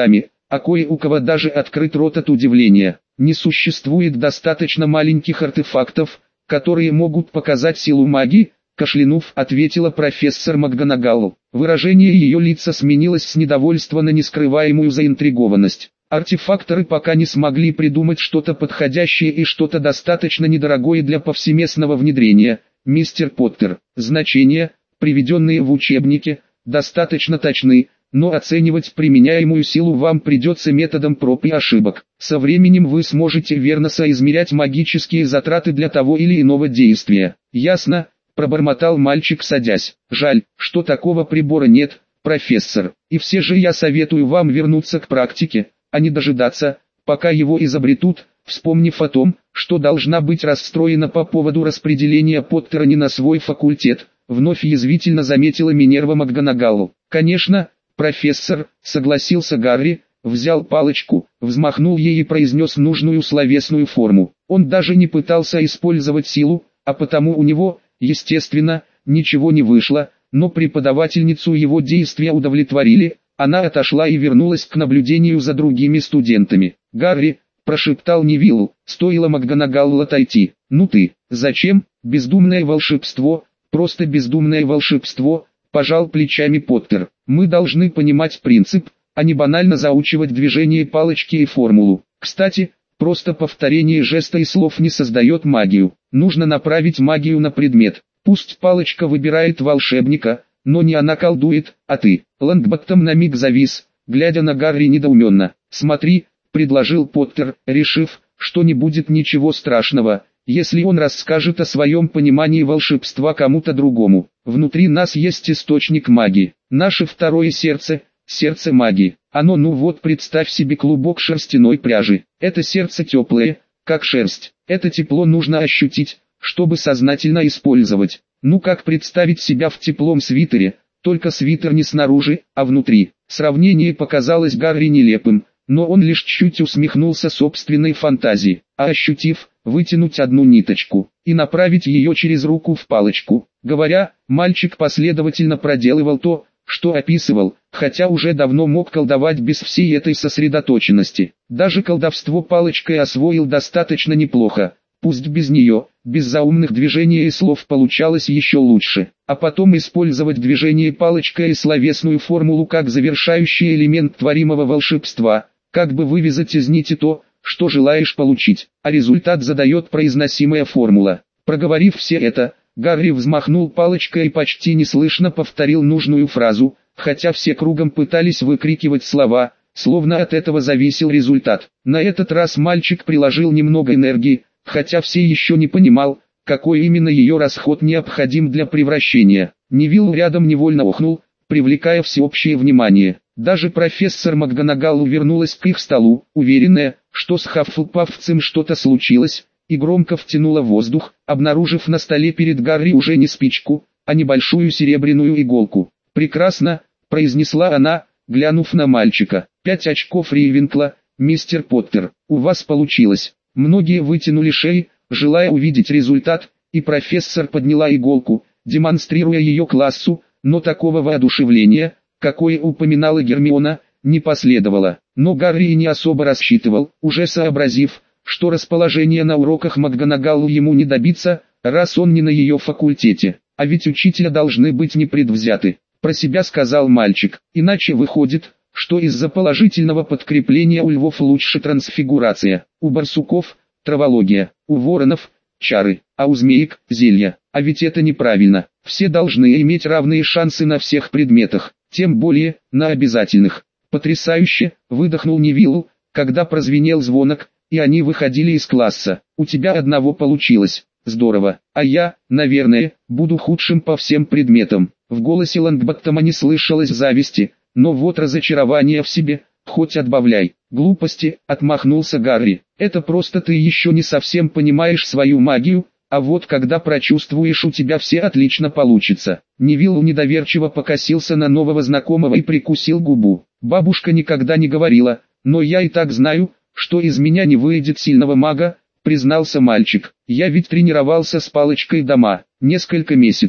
а кое у кого даже открыт рот от удивления. Не существует достаточно маленьких артефактов, которые могут показать силу магии, кашлянув, ответила профессор МакГонагал. Выражение ее лица сменилось с недовольства на нескрываемую заинтригованность. Артефакторы пока не смогли придумать что-то подходящее и что-то достаточно недорогое для повсеместного внедрения, мистер Поттер. Значения, приведенные в учебнике, достаточно точны, но оценивать применяемую силу вам придется методом проб и ошибок. Со временем вы сможете верно соизмерять магические затраты для того или иного действия. Ясно? Пробормотал мальчик, садясь. Жаль, что такого прибора нет, профессор. И все же я советую вам вернуться к практике, а не дожидаться, пока его изобретут, вспомнив о том, что должна быть расстроена по поводу распределения Поттера не на свой факультет, вновь язвительно заметила Минерва МакГонагал. Конечно, профессор, согласился Гарри, взял палочку, взмахнул ей и произнес нужную словесную форму. Он даже не пытался использовать силу, а потому у него, естественно, ничего не вышло, но преподавательницу его действия удовлетворили. Она отошла и вернулась к наблюдению за другими студентами. «Гарри», – прошептал Невилл, – стоило МакГонагал отойти. «Ну ты, зачем? Бездумное волшебство, просто бездумное волшебство», – пожал плечами Поттер. «Мы должны понимать принцип, а не банально заучивать движение палочки и формулу. Кстати, просто повторение жеста и слов не создает магию. Нужно направить магию на предмет. Пусть палочка выбирает волшебника, но не она колдует, а ты». Лонгботтом на миг завис, глядя на Гарри недоуменно. «Смотри», — предложил Поттер, решив, что не будет ничего страшного, если он расскажет о своем понимании волшебства кому-то другому. Внутри нас есть источник магии, наше второе сердце, сердце магии. Оно, ну вот, представь себе клубок шерстяной пряжи. Это сердце теплое, как шерсть. Это тепло нужно ощутить, чтобы сознательно использовать. Ну как представить себя в теплом свитере, только свитер не снаружи, а внутри. Сравнение показалось Гарри нелепым, но он лишь чуть усмехнулся собственной фантазии, а ощутив, вытянуть одну ниточку и направить ее через руку в палочку. Говоря, мальчик последовательно проделывал то, что описывал, хотя уже давно мог колдовать без всей этой сосредоточенности. Даже колдовство палочкой освоил достаточно неплохо. Пусть без нее, без заумных движений и слов получалось еще лучше. А потом использовать движение палочкой и словесную формулу как завершающий элемент творимого волшебства, как бы вывязать из нити то, что желаешь получить, а результат задает произносимая формула. Проговорив все это, Гарри взмахнул палочкой и почти неслышно повторил нужную фразу, хотя все кругом пытались выкрикивать слова, словно от этого зависел результат. На этот раз мальчик приложил немного энергии, хотя все еще не понимал, какой именно ее расход необходим для превращения. Невилл рядом невольно охнул, привлекая всеобщее внимание. Даже профессор МакГонагал вернулась к их столу, уверенная, что с Хаффлпафцем что-то случилось, и громко втянула воздух, обнаружив на столе перед Гарри уже не спичку, а небольшую серебряную иголку. «Прекрасно», — произнесла она, глянув на мальчика. «5 очков Рейвенкла, мистер Поттер, у вас получилось». Многие вытянули шеи, желая увидеть результат, и профессор подняла иголку, демонстрируя ее классу, но такого воодушевления, какое упоминала Гермиона, не последовало. Но Гарри и не особо рассчитывал, уже сообразив, что расположение на уроках МакГонагалу ему не добиться, раз он не на ее факультете. А ведь учителя должны быть непредвзяты, про себя сказал мальчик. Иначе выходит, что из-за положительного подкрепления у львов лучше трансфигурация, у барсуков – травология, у воронов – чары, а у змеек – зелья. А ведь это неправильно, все должны иметь равные шансы на всех предметах, тем более, на обязательных. «Потрясающе!» – выдохнул Невилл, когда прозвенел звонок, и они выходили из класса. «У тебя одного получилось, здорово, а я, наверное, буду худшим по всем предметам». В голосе Лонгботтома не слышалось зависти, но вот разочарование в себе, хоть отбавляй. «Глупости», — отмахнулся Гарри. «Это просто ты еще не совсем понимаешь свою магию, а вот когда прочувствуешь, у тебя все отлично получится». Невилл недоверчиво покосился на нового знакомого и прикусил губу. «Бабушка никогда не говорила, но я и так знаю, что из меня не выйдет сильного мага», — признался мальчик. «Я ведь тренировался с палочкой дома, несколько месяцев.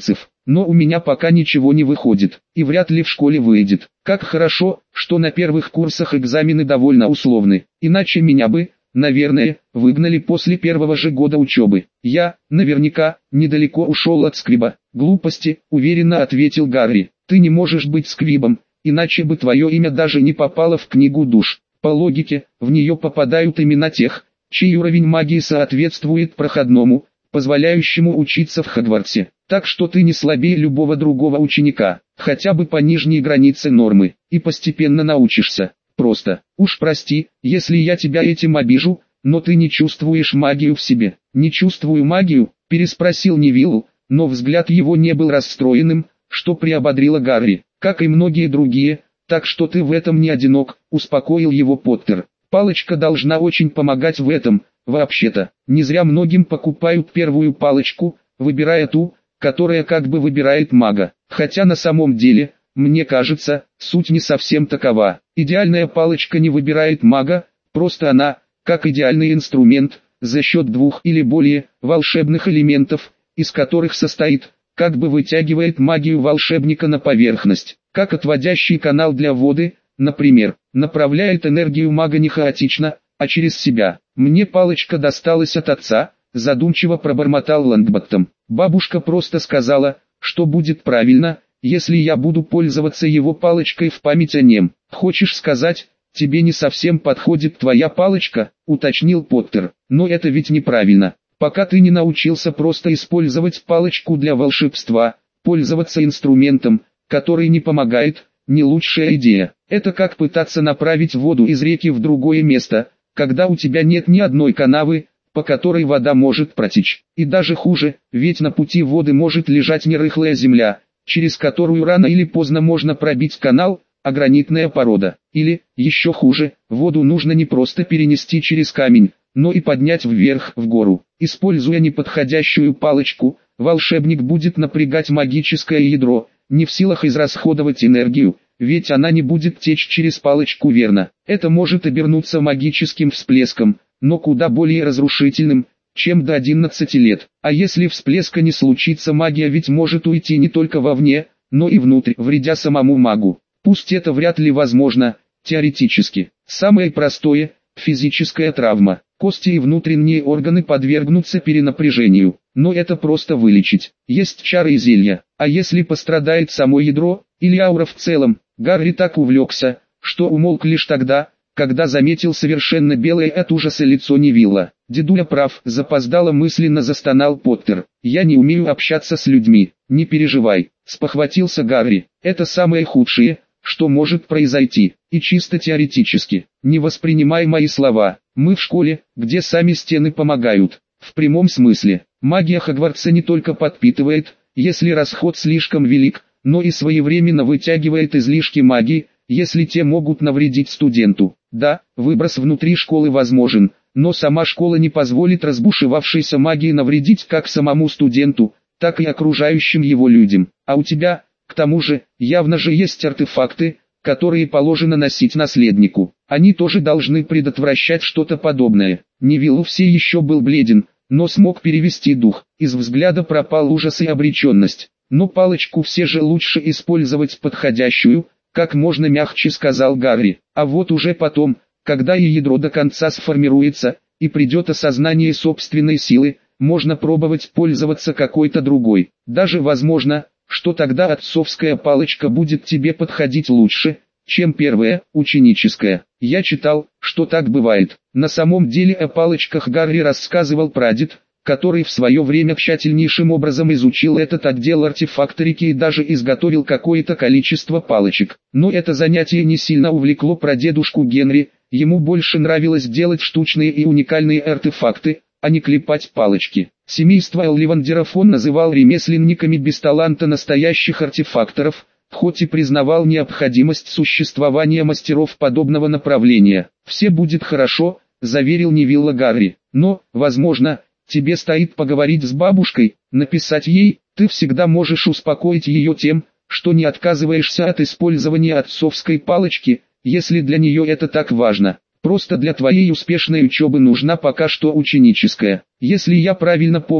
но у меня пока ничего не выходит, и вряд ли в школе выйдет. Как хорошо, что на первых курсах экзамены довольно условны, иначе меня бы, наверное, выгнали после первого же года учебы. Я, наверняка, недалеко ушел от скриба. Глупости, уверенно ответил Гарри. Ты не можешь быть скрибом, иначе бы твое имя даже не попало в книгу душ. По логике, в нее попадают имена тех, чей уровень магии соответствует проходному, позволяющему учиться в Хогвартсе. Так что ты не слабее любого другого ученика, хотя бы по нижней границе нормы, и постепенно научишься. Просто, уж прости, если я тебя этим обижу, но ты не чувствуешь магию в себе. Не чувствую магию, переспросил Невилл, но взгляд его не был расстроенным, что приободрило Гарри, как и многие другие, так что ты в этом не одинок, успокоил его Поттер. Палочка должна очень помогать в этом, вообще-то, не зря многим покупают первую палочку, выбирая ту, которая как бы выбирает мага, хотя на самом деле, мне кажется, суть не совсем такова. Идеальная палочка не выбирает мага, просто она, как идеальный инструмент, за счет двух или более волшебных элементов, из которых состоит, как бы вытягивает магию волшебника на поверхность, как отводящий канал для воды, например, направляет энергию мага не хаотично, а через себя. Мне палочка досталась от отца, задумчиво пробормотал Лонгботтом. Бабушка просто сказала, что будет правильно, если я буду пользоваться его палочкой в память о нем. Хочешь сказать, тебе не совсем подходит твоя палочка, уточнил Поттер. Но это ведь неправильно. Пока ты не научился просто использовать палочку для волшебства, пользоваться инструментом, который не помогает, не лучшая идея. Это как пытаться направить воду из реки в другое место, когда у тебя нет ни одной канавы, по которой вода может протечь. И даже хуже, ведь на пути воды может лежать не рыхлая земля, через которую рано или поздно можно пробить канал, а гранитная порода. Или, еще хуже, воду нужно не просто перенести через камень, но и поднять вверх в гору. Используя неподходящую палочку, волшебник будет напрягать магическое ядро, не в силах израсходовать энергию, ведь она не будет течь через палочку верно. Это может обернуться магическим всплеском, но куда более разрушительным, чем до 11 лет. А если всплеска не случится, магия ведь может уйти не только вовне, но и внутрь, вредя самому магу. Пусть это вряд ли возможно, теоретически. Самое простое – физическая травма. Кости и внутренние органы подвергнутся перенапряжению, но это просто вылечить. Есть чары и зелья. А если пострадает само ядро, или аура в целом? Гарри так увлекся, что умолк лишь тогда, когда заметил совершенно белое от ужаса лицо Невилла. «Дедуля прав», — запоздало мысленно застонал Поттер. «Я не умею общаться с людьми». «Не переживай», — спохватился Гарри. «Это самое худшее, что может произойти, и чисто теоретически. Не воспринимай мои слова. Мы в школе, где сами стены помогают. В прямом смысле. Магия Хогвартса не только подпитывает, если расход слишком велик, но и своевременно вытягивает излишки магии, если те могут навредить студенту. Да, выброс внутри школы возможен, но сама школа не позволит разбушевавшейся магии навредить как самому студенту, так и окружающим его людям. А у тебя, к тому же, явно же есть артефакты, которые положено носить наследнику. Они тоже должны предотвращать что-то подобное». Невилл все еще был бледен, но смог перевести дух. Из взгляда пропал ужас и обреченность. «Но палочку все же лучше использовать подходящую», как можно мягче сказал Гарри. «А вот уже потом, когда и ядро до конца сформируется, и придет осознание собственной силы, можно пробовать пользоваться какой-то другой. Даже возможно, что тогда отцовская палочка будет тебе подходить лучше, чем первая, ученическая. Я читал, что так бывает». На самом деле о палочках Гарри рассказывал прадед, который в свое время тщательнейшим образом изучил этот отдел артефакторики и даже изготовил какое-то количество палочек. Но это занятие не сильно увлекло прадедушку Генри, ему больше нравилось делать штучные и уникальные артефакты, а не клепать палочки. Семейство Олливандеров он называл ремесленниками без таланта настоящих артефакторов, хоть и признавал необходимость существования мастеров подобного направления. «Все будет хорошо», — заверил Невилла Гарри. «Но, возможно, тебе стоит поговорить с бабушкой, написать ей, ты всегда можешь успокоить ее тем, что не отказываешься от использования отцовской палочки, если для нее это так важно. Просто для твоей успешной учебы нужна пока что ученическая. Если я правильно помню,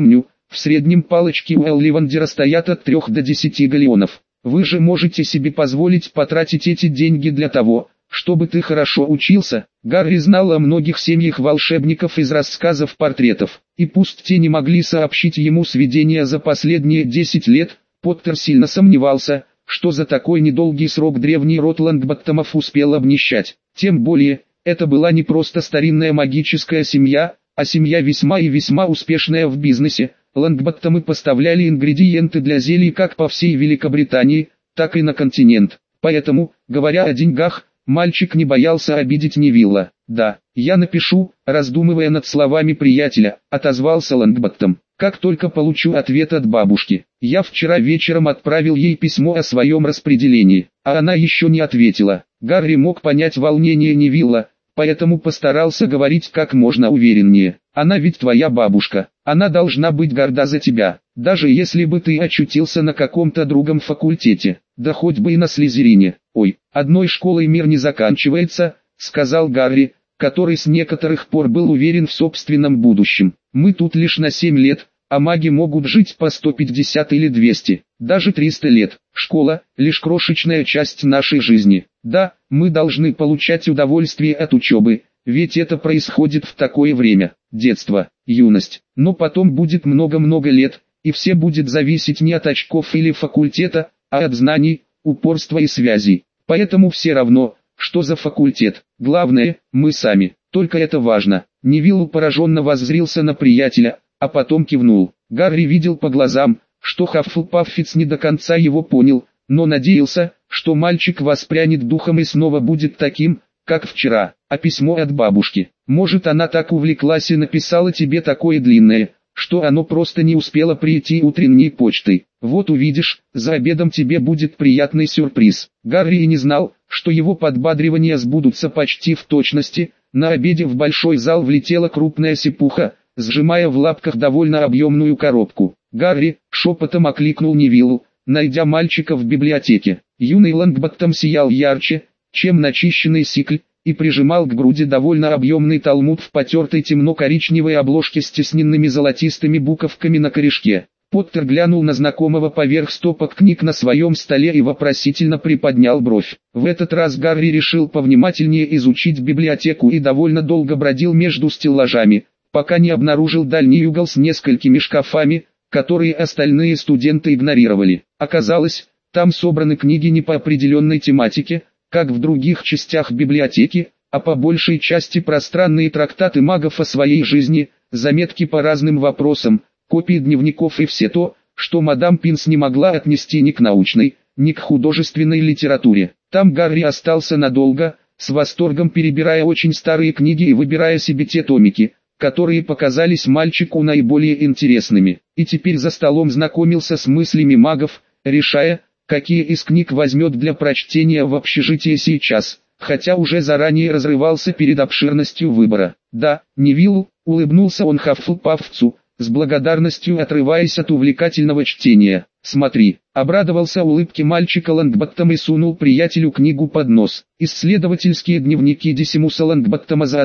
В среднем палочки у Элливандера стоят от 3 до 10 галеонов. Вы же можете себе позволить потратить эти деньги для того, чтобы ты хорошо учился. Гарри знал о многих семьях волшебников из рассказов портретов, и пусть те не могли сообщить ему сведения за последние 10 лет, Поттер сильно сомневался, что за такой недолгий срок древний род Лонгботтомов успел обнищать. Тем более, это была не просто старинная магическая семья, а семья весьма и весьма успешная в бизнесе. Лонгботтомы поставляли ингредиенты для зелий как по всей Великобритании, так и на континент. Поэтому, говоря о деньгах, мальчик не боялся обидеть Невилла. «Да, я напишу», раздумывая над словами приятеля, отозвался Лонгботтом. «Как только получу ответ от бабушки. Я вчера вечером отправил ей письмо о своем распределении, а она еще не ответила». Гарри мог понять волнение Невилла, поэтому постарался говорить как можно увереннее. «Она ведь твоя бабушка, она должна быть горда за тебя, даже если бы ты очутился на каком-то другом факультете, да хоть бы и на Слизерине». «Ой, одной школой мир не заканчивается», — сказал Гарри, который с некоторых пор был уверен в собственном будущем. «Мы тут лишь на 7 лет, а маги могут жить по 150 или 200, даже 300 лет. Школа – лишь крошечная часть нашей жизни. Да, мы должны получать удовольствие от учебы, ведь это происходит в такое время, детство, юность. Но потом будет много-много лет, и все будет зависеть не от очков или факультета, а от знаний, упорства и связей. Поэтому все равно, что за факультет. Главное, мы сами. Только это важно». Невилл пораженно воззрился на приятеля, а потом кивнул. Гарри видел по глазам, что Хаффлпаффиц не до конца его понял, но надеялся, что мальчик воспрянет духом и снова будет таким, как вчера. «А письмо от бабушки? Может, она так увлеклась и написала тебе такое длинное, что оно просто не успело прийти утренней почтой. Вот увидишь, за обедом тебе будет приятный сюрприз». Гарри и не знал, что его подбадривания сбудутся почти в точности. На обеде в большой зал влетела крупная сипуха, сжимая в лапках довольно объемную коробку. Гарри шепотом окликнул Невиллу, найдя мальчика в библиотеке. Юный Лонгботтом сиял ярче, чем начищенный сикль, и прижимал к груди довольно объемный талмуд в потертой темно-коричневой обложке с тесненными золотистыми буковками на корешке. Поттер глянул на знакомого поверх стопок книг на своем столе и вопросительно приподнял бровь. В этот раз Гарри решил повнимательнее изучить библиотеку и довольно долго бродил между стеллажами, пока не обнаружил дальний угол с несколькими шкафами, которые остальные студенты игнорировали. Оказалось, там собраны книги не по определенной тематике, как в других частях библиотеки, а по большей части пространные трактаты магов о своей жизни, заметки по разным вопросам, копии дневников и все то, что мадам Пинс не могла отнести ни к научной, ни к художественной литературе. Там Гарри остался надолго, с восторгом перебирая очень старые книги и выбирая себе те томики, которые показались мальчику наиболее интересными, и теперь за столом знакомился с мыслями магов, решая, какие из книг возьмет для прочтения в общежитии сейчас, хотя уже заранее разрывался перед обширностью выбора. «Да, Невиллу», — улыбнулся он Хаффлпаффцу, с благодарностью отрываясь от увлекательного чтения. «Смотри», — обрадовался улыбке мальчика Лонгботтом и сунул приятелю книгу под нос. «Исследовательские дневники Десимуса Лонгботтома за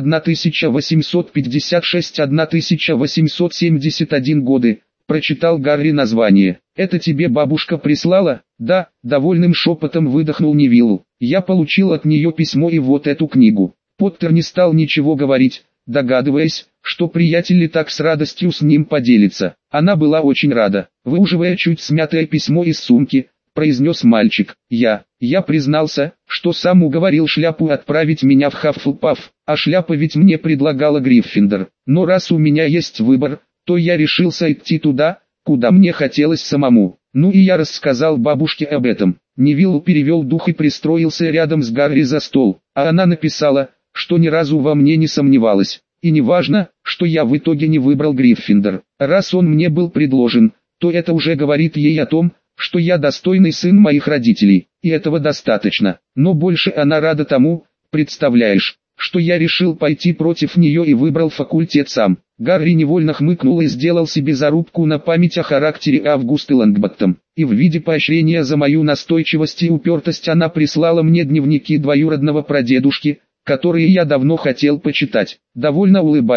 1856-1871 годы», — прочитал Гарри название. «Это тебе бабушка прислала?» «Да», — довольным шепотом выдохнул Невиллу. «Я получил от нее письмо и вот эту книгу». Поттер не стал ничего говорить, догадываясь, что приятель и так с радостью с ним поделится. Она была очень рада. Выуживая чуть смятое письмо из сумки, произнес мальчик. Я признался, что сам уговорил Шляпу отправить меня в Хаффлпафф, а Шляпа ведь мне предлагала Гриффиндор. Но раз у меня есть выбор, то я решился идти туда, куда мне хотелось самому. Ну и я рассказал бабушке об этом. Невилл перевел дух и пристроился рядом с Гарри за стол, а она написала, что ни разу во мне не сомневалась. И не важно, что я в итоге не выбрал Гриффиндор. Раз он мне был предложен, то это уже говорит ей о том, что я достойный сын моих родителей, и этого достаточно. Но больше она рада тому, представляешь, что я решил пойти против нее и выбрал факультет сам. Гарри невольно хмыкнул и сделал себе зарубку на память о характере Августы Лонгботтом. И в виде поощрения за мою настойчивость и упертость она прислала мне дневники двоюродного прадедушки, которые я давно хотел почитать. Довольно улыбаясь,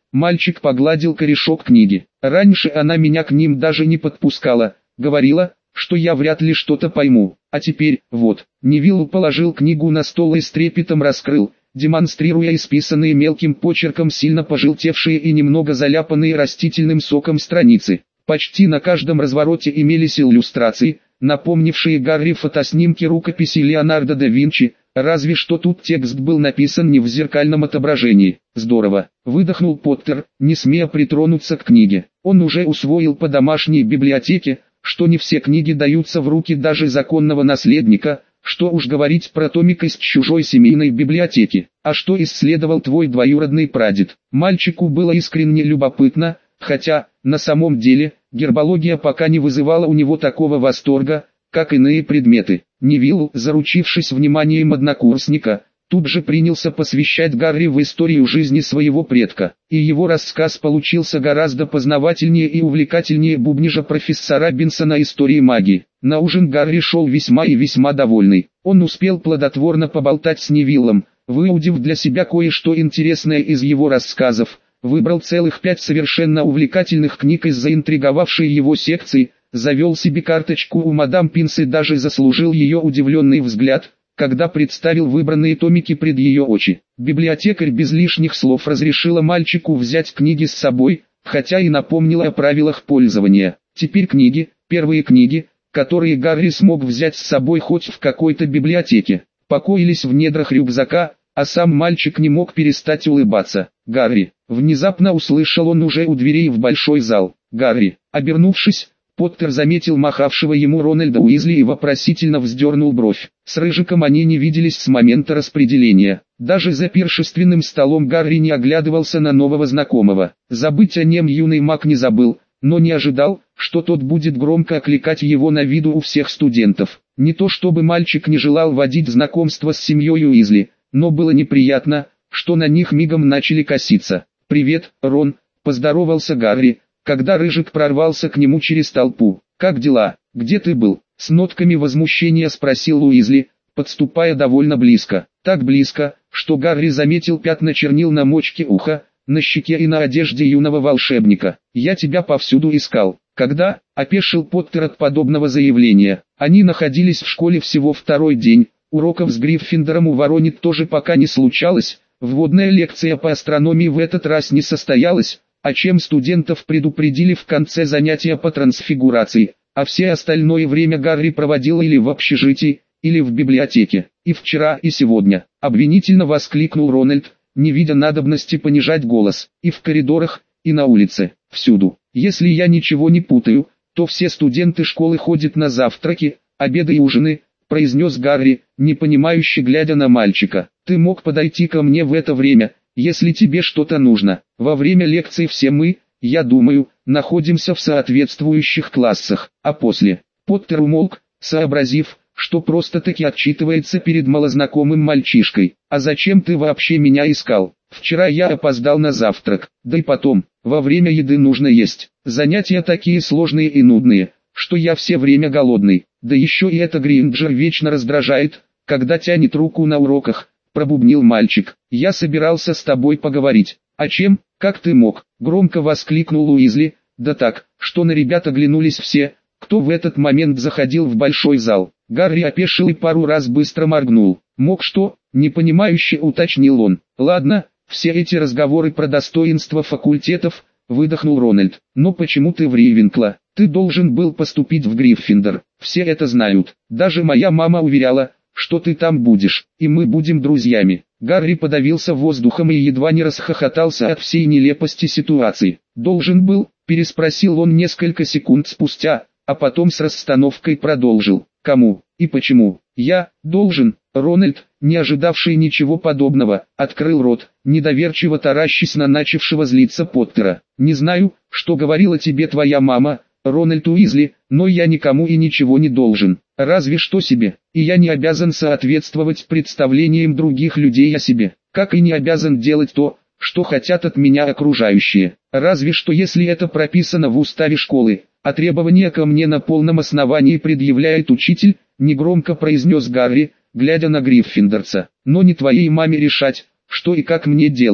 Мальчик погладил корешок книги. Раньше она меня к ним даже не подпускала, говорила, что я вряд ли что-то пойму. А теперь, вот, Невилл положил книгу на стол и с трепетом раскрыл, демонстрируя исписанные мелким почерком сильно пожелтевшие и немного заляпанные растительным соком страницы. Почти на каждом развороте имелись иллюстрации, напомнившие Гарри фотоснимки рукописи Леонардо да Винчи, разве что тут текст был написан не в зеркальном отображении. Здорово, выдохнул Поттер, не смея притронуться к книге. Он уже усвоил по домашней библиотеке, что не все книги даются в руки даже законного наследника, что уж говорить про томик из чужой семейной библиотеки. А что исследовал твой двоюродный прадед? Мальчику было искренне любопытно, хотя, на самом деле, гербология пока не вызывала у него такого восторга, как иные предметы. Невилл, заручившись вниманием однокурсника, тут же принялся посвящать Гарри в историю жизни своего предка, и его рассказ получился гораздо познавательнее и увлекательнее бубнижа профессора Бинсона истории магии. На ужин Гарри шел весьма и весьма довольный. Он успел плодотворно поболтать с Невиллом, выудив для себя кое-что интересное из его рассказов, выбрал целых 5 совершенно увлекательных книг из заинтриговавшей его секции, завел себе карточку у мадам Пинс и даже заслужил ее удивленный взгляд, когда представил выбранные томики пред ее очи. Библиотекарь без лишних слов разрешила мальчику взять книги с собой, хотя и напомнила о правилах пользования. Теперь книги, первые книги, которые Гарри смог взять с собой хоть в какой-то библиотеке, покоились в недрах рюкзака, а сам мальчик не мог перестать улыбаться. «Гарри!» Внезапно услышал он уже у дверей в большой зал. «Гарри!» Обернувшись, Поттер заметил махавшего ему Рональда Уизли и вопросительно вздернул бровь. С Рыжиком они не виделись с момента распределения. Даже за пиршественным столом Гарри не оглядывался на нового знакомого. Забыть о нем юный маг не забыл, но не ожидал, что тот будет громко окликать его на виду у всех студентов. Не то чтобы мальчик не желал водить знакомство с семьей Уизли, но было неприятно, что на них мигом начали коситься. «Привет, Рон», — поздоровался Гарри, когда Рыжик прорвался к нему через толпу. «Как дела? Где ты был?» — с нотками возмущения спросил Уизли, подступая довольно близко. Так близко, что Гарри заметил пятна чернил на мочке уха, на щеке и на одежде юного волшебника. «Я тебя повсюду искал». «Когда?» — опешил Поттер от подобного заявления. Они находились в школе всего второй день, уроков с Гриффиндором у Воронит тоже пока не случалось, вводная лекция по астрономии в этот раз не состоялась, о чем студентов предупредили в конце занятия по трансфигурации, а все остальное время Гарри проводил или в общежитии, или в библиотеке. «И вчера, и сегодня», — обвинительно воскликнул Рональд, не видя надобности понижать голос. «И в коридорах, и на улице, всюду. Если я ничего не путаю, то все студенты школы ходят на завтраки, обеды и ужины», — произнес Гарри, непонимающе глядя на мальчика. «Ты мог подойти ко мне в это время, если тебе что-то нужно. Во время лекции все мы, я думаю, находимся в соответствующих классах, а после». Поттер умолк, сообразив, что просто-таки отчитывается перед малознакомым мальчишкой. «А зачем ты вообще меня искал? Вчера я опоздал на завтрак, да и потом, во время еды нужно есть. Занятия такие сложные и нудные, что я все время голодный. Да еще и это Гринджер вечно раздражает, когда тянет руку на уроках», — пробубнил мальчик. «Я собирался с тобой поговорить». «О чем? Как ты мог?» — громко воскликнул Уизли, да так, что на ребят оглянулись все, кто в этот момент заходил в большой зал. Гарри опешил и пару раз быстро моргнул. «Мог что?» — непонимающе уточнил он. «Ладно, все эти разговоры про достоинство факультетов», — выдохнул Рональд. «Но почему ты в Рейвенкло? Ты должен был поступить в Гриффиндор. Все это знают. Даже моя мама уверяла, что ты там будешь, и мы будем друзьями». Гарри подавился воздухом и едва не расхохотался от всей нелепости ситуации. «Должен был?» — переспросил он несколько секунд спустя, а потом с расстановкой продолжил. «Кому и почему я должен?» Рональд, не ожидавший ничего подобного, открыл рот, недоверчиво таращась на начавшего злиться Поттера. «Не знаю, что говорила тебе твоя мама, Рональд Уизли, но я никому и ничего не должен, разве что себе, и я не обязан соответствовать представлениям других людей о себе, как и не обязан делать то, что хотят от меня окружающие, разве что если это прописано в уставе школы, а требования ко мне на полном основании предъявляет учитель», — негромко произнес Гарри, глядя на Гриффиндорца. «Но не твоей маме решать, что и как мне делать.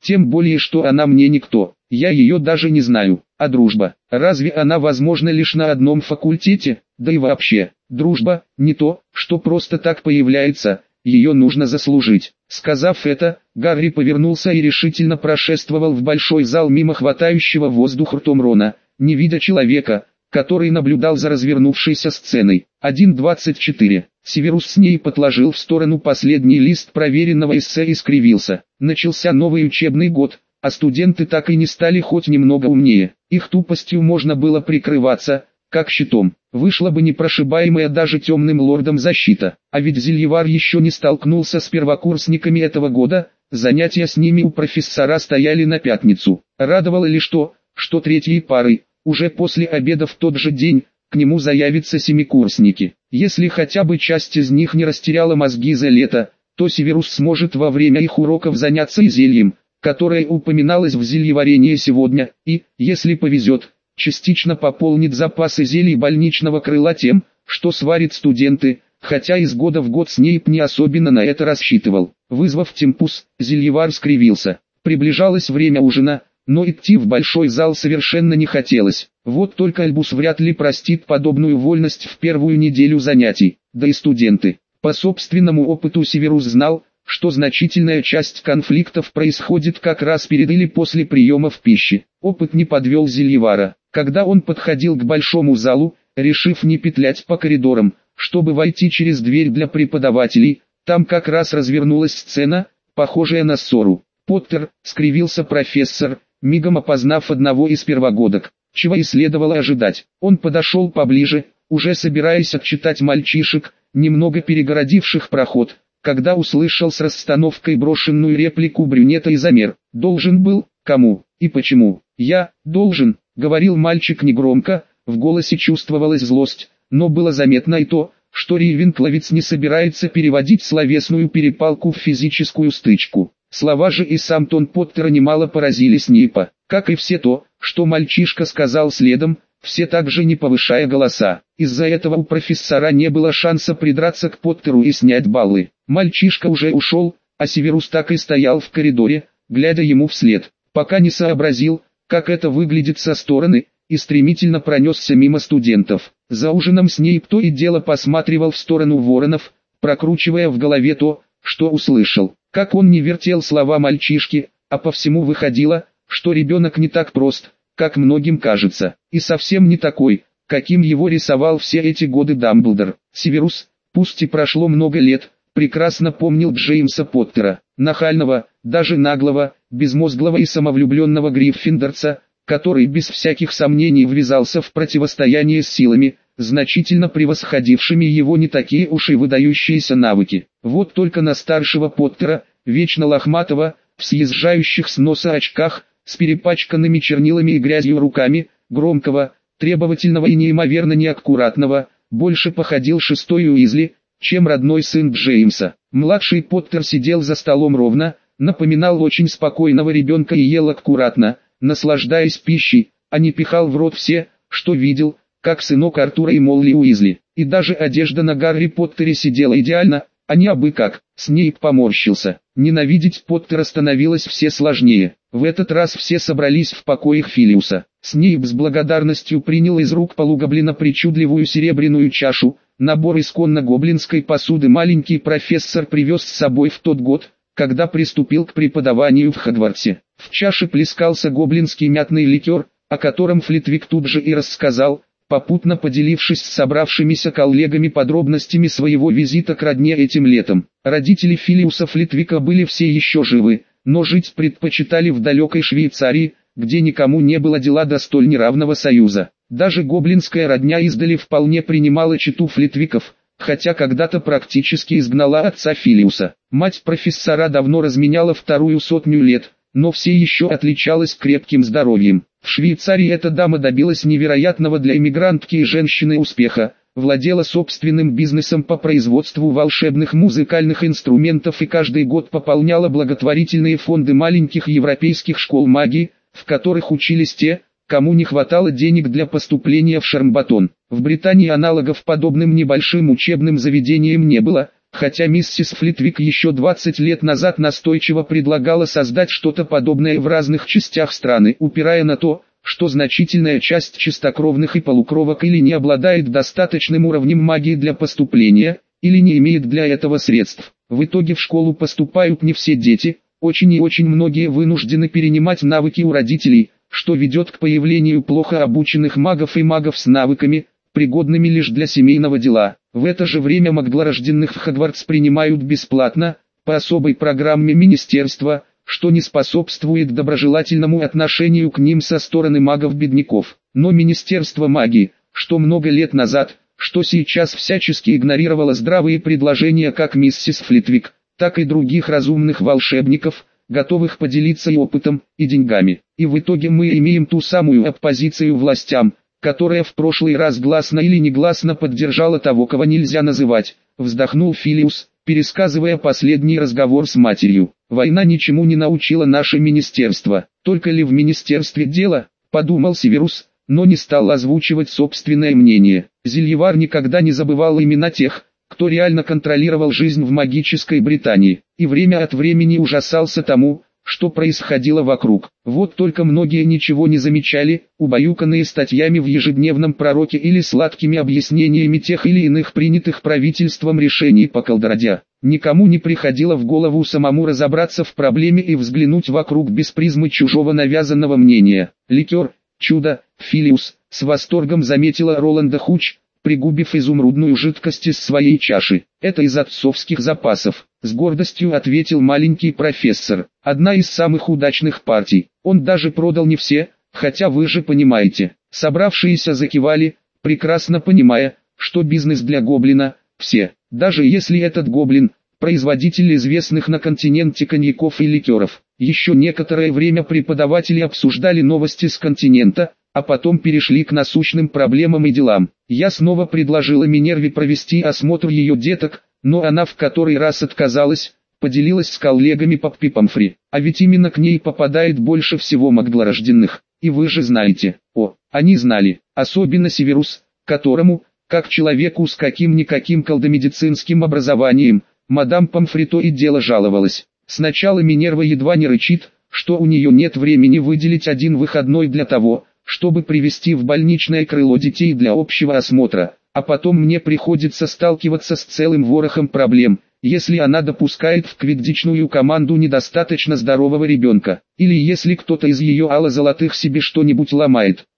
Тем более, что она мне никто. Я ее даже не знаю. А дружба? Разве она возможна лишь на одном факультете? Да и вообще, дружба – не то, что просто так появляется, ее нужно заслужить. Сказав это, Гарри повернулся и решительно прошествовал в большой зал мимо хватающего воздух ртом Рона, не видя человека, который наблюдал за развернувшейся сценой. 1.24. Северус Снейп отложил в сторону последний лист проверенного эссе и скривился. Начался новый учебный год, а студенты так и не стали хоть немного умнее. Их тупостью можно было прикрываться, как щитом. Вышла бы непрошибаемая даже темным лордом защита. А ведь Зельевар еще не столкнулся с первокурсниками этого года, занятия с ними у профессора стояли на пятницу. Радовало лишь то, что третьей парой, уже после обеда в тот же день, к нему заявятся семикурсники. Если хотя бы часть из них не растеряла мозги за лето, то Северус сможет во время их уроков заняться и зельем, которое упоминалось в зельеварении сегодня, и, если повезет, частично пополнит запасы зелий больничного крыла тем, что сварит студенты, хотя из года в год Снейп не особенно на это рассчитывал. Вызвав Темпус, Зельевар скривился. Приближалось время ужина, но идти в большой зал совершенно не хотелось. Вот только Альбус вряд ли простит подобную вольность в первую неделю занятий, да и студенты. По собственному опыту Северус знал, что значительная часть конфликтов происходит как раз перед или после приемов пищи. Опыт не подвел Зельевара. Когда он подходил к большому залу, решив не петлять по коридорам, чтобы войти через дверь для преподавателей, там как раз развернулась сцена, похожая на ссору. «Поттер», — скривился профессор, мигом опознав одного из первогодок, чего и следовало ожидать. Он подошел поближе, уже собираясь отчитать мальчишек, немного перегородивших проход, когда услышал с расстановкой брошенную реплику брюнета и замер. «Должен был? Кому? И почему?» «Я, должен», — говорил мальчик негромко, в голосе чувствовалась злость, но было заметно и то, что рейвенкловец не собирается переводить словесную перепалку в физическую стычку. Слова же и сам тон Поттера немало поразили Снейпа, как и все то, что мальчишка сказал следом, все так же не повышая голоса. Из-за этого у профессора не было шанса придраться к Поттеру и снять баллы. Мальчишка уже ушел, а Северус так и стоял в коридоре, глядя ему вслед, пока не сообразил, как это выглядит со стороны, и стремительно пронесся мимо студентов. За ужином Снейп то и дело посматривал в сторону воронов, прокручивая в голове то, что услышал. Как он не вертел слова мальчишки, а по всему выходило, что ребенок не так прост, как многим кажется, и совсем не такой, каким его рисовал все эти годы Дамблдор. Северус, пусть и прошло много лет, прекрасно помнил Джеймса Поттера, нахального, даже наглого, безмозглого и самовлюбленного гриффиндорца, который без всяких сомнений ввязался в противостояние с силами, значительно превосходившими его не такие уж и выдающиеся навыки. Вот только на старшего Поттера, вечно лохматого, в съезжающих с носа очках, с перепачканными чернилами и грязью руками, громкого, требовательного и неимоверно неаккуратного, больше походил шестой Уизли, чем родной сын Джеймса. Младший Поттер сидел за столом ровно, напоминал очень спокойного ребенка и ел аккуратно, наслаждаясь пищей, а не пихал в рот все, что видел, как сынок Артура и Молли Уизли. И даже одежда на Гарри Поттере сидела идеально, а не абы как. Снейп поморщился. Ненавидеть Поттера становилось все сложнее. В этот раз все собрались в покоях Филиуса. Снейп с благодарностью принял из рук полугоблина причудливую серебряную чашу. Набор исконно гоблинской посуды маленький профессор привез с собой в тот год, когда приступил к преподаванию в Хогвартсе. В чаше плескался гоблинский мятный ликер, о котором Флитвик тут же и рассказал, попутно поделившись с собравшимися коллегами подробностями своего визита к родне этим летом. Родители Филиуса Флитвика были все еще живы, но жить предпочитали в далекой Швейцарии, где никому не было дела до столь неравного союза. Даже гоблинская родня издали вполне принимала чету Флитвиков, хотя когда-то практически изгнала отца Филиуса. Мать профессора давно разменяла 200 лет, но все еще отличалась крепким здоровьем. В Швейцарии эта дама добилась невероятного для эмигрантки и женщины успеха, владела собственным бизнесом по производству волшебных музыкальных инструментов и каждый год пополняла благотворительные фонды маленьких европейских школ магии, в которых учились те, кому не хватало денег для поступления в Шармбатон. В Британии аналогов подобным небольшим учебным заведениям не было, хотя миссис Флитвик еще 20 лет назад настойчиво предлагала создать что-то подобное в разных частях страны, упирая на то, что значительная часть чистокровных и полукровок или не обладает достаточным уровнем магии для поступления, или не имеет для этого средств. В итоге в школу поступают не все дети, очень и очень многие вынуждены перенимать навыки у родителей, что ведет к появлению плохо обученных магов и магов с навыками, пригодными лишь для семейного дела. В это же время магдлорожденных в Хогвартс принимают бесплатно, по особой программе министерства, что не способствует доброжелательному отношению к ним со стороны магов-бедняков. Но Министерство магии, что много лет назад, что сейчас всячески игнорировало здравые предложения как миссис Флитвик, так и других разумных волшебников, готовых поделиться и опытом, и деньгами. И в итоге мы имеем ту самую оппозицию властям, которая в прошлый раз гласно или негласно поддержала того, кого нельзя называть, вздохнул Филиус, пересказывая последний разговор с матерью. Война ничему не научила наше министерство. Только ли в министерстве дело, подумал Северус, но не стал озвучивать собственное мнение. Зельевар никогда не забывал имена тех, кто реально контролировал жизнь в магической Британии, и время от времени ужасался тому, что происходило вокруг. Вот только многие ничего не замечали, убаюканные статьями в ежедневном пророке или сладкими объяснениями тех или иных принятых правительством решений по колдороде. Никому не приходило в голову самому разобраться в проблеме и взглянуть вокруг без призмы чужого навязанного мнения. Ликер, чудо, Филиус, с восторгом заметила Роланда Хуч, пригубив изумрудную жидкость из своей чаши. Это из отцовских запасов, с гордостью ответил маленький профессор. Одна из самых удачных партий. Он даже продал не все, хотя вы же понимаете. Собравшиеся закивали, прекрасно понимая, что бизнес для гоблина – все. Даже если этот гоблин – производитель известных на континенте коньяков и ликеров. Еще некоторое время преподаватели обсуждали новости с континента, а потом перешли к насущным проблемам и делам. Я снова предложила Минерве провести осмотр ее деток, но она в который раз отказалась, поделилась с коллегами по Пипамфри. А ведь именно к ней попадает больше всего магдлорожденных. И вы же знаете. Они знали, особенно Северус, которому, как человеку с каким-никаким колдомедицинским образованием, мадам Памфри то и дело жаловалась. Сначала Минерва едва не рычит, что у нее нет времени выделить один выходной для того, чтобы привести в больничное крыло детей для общего осмотра, а потом мне приходится сталкиваться с целым ворохом проблем, если она допускает в квиддичную команду недостаточно здорового ребенка, или если кто-то из ее ало-золотых себе что-нибудь ломает.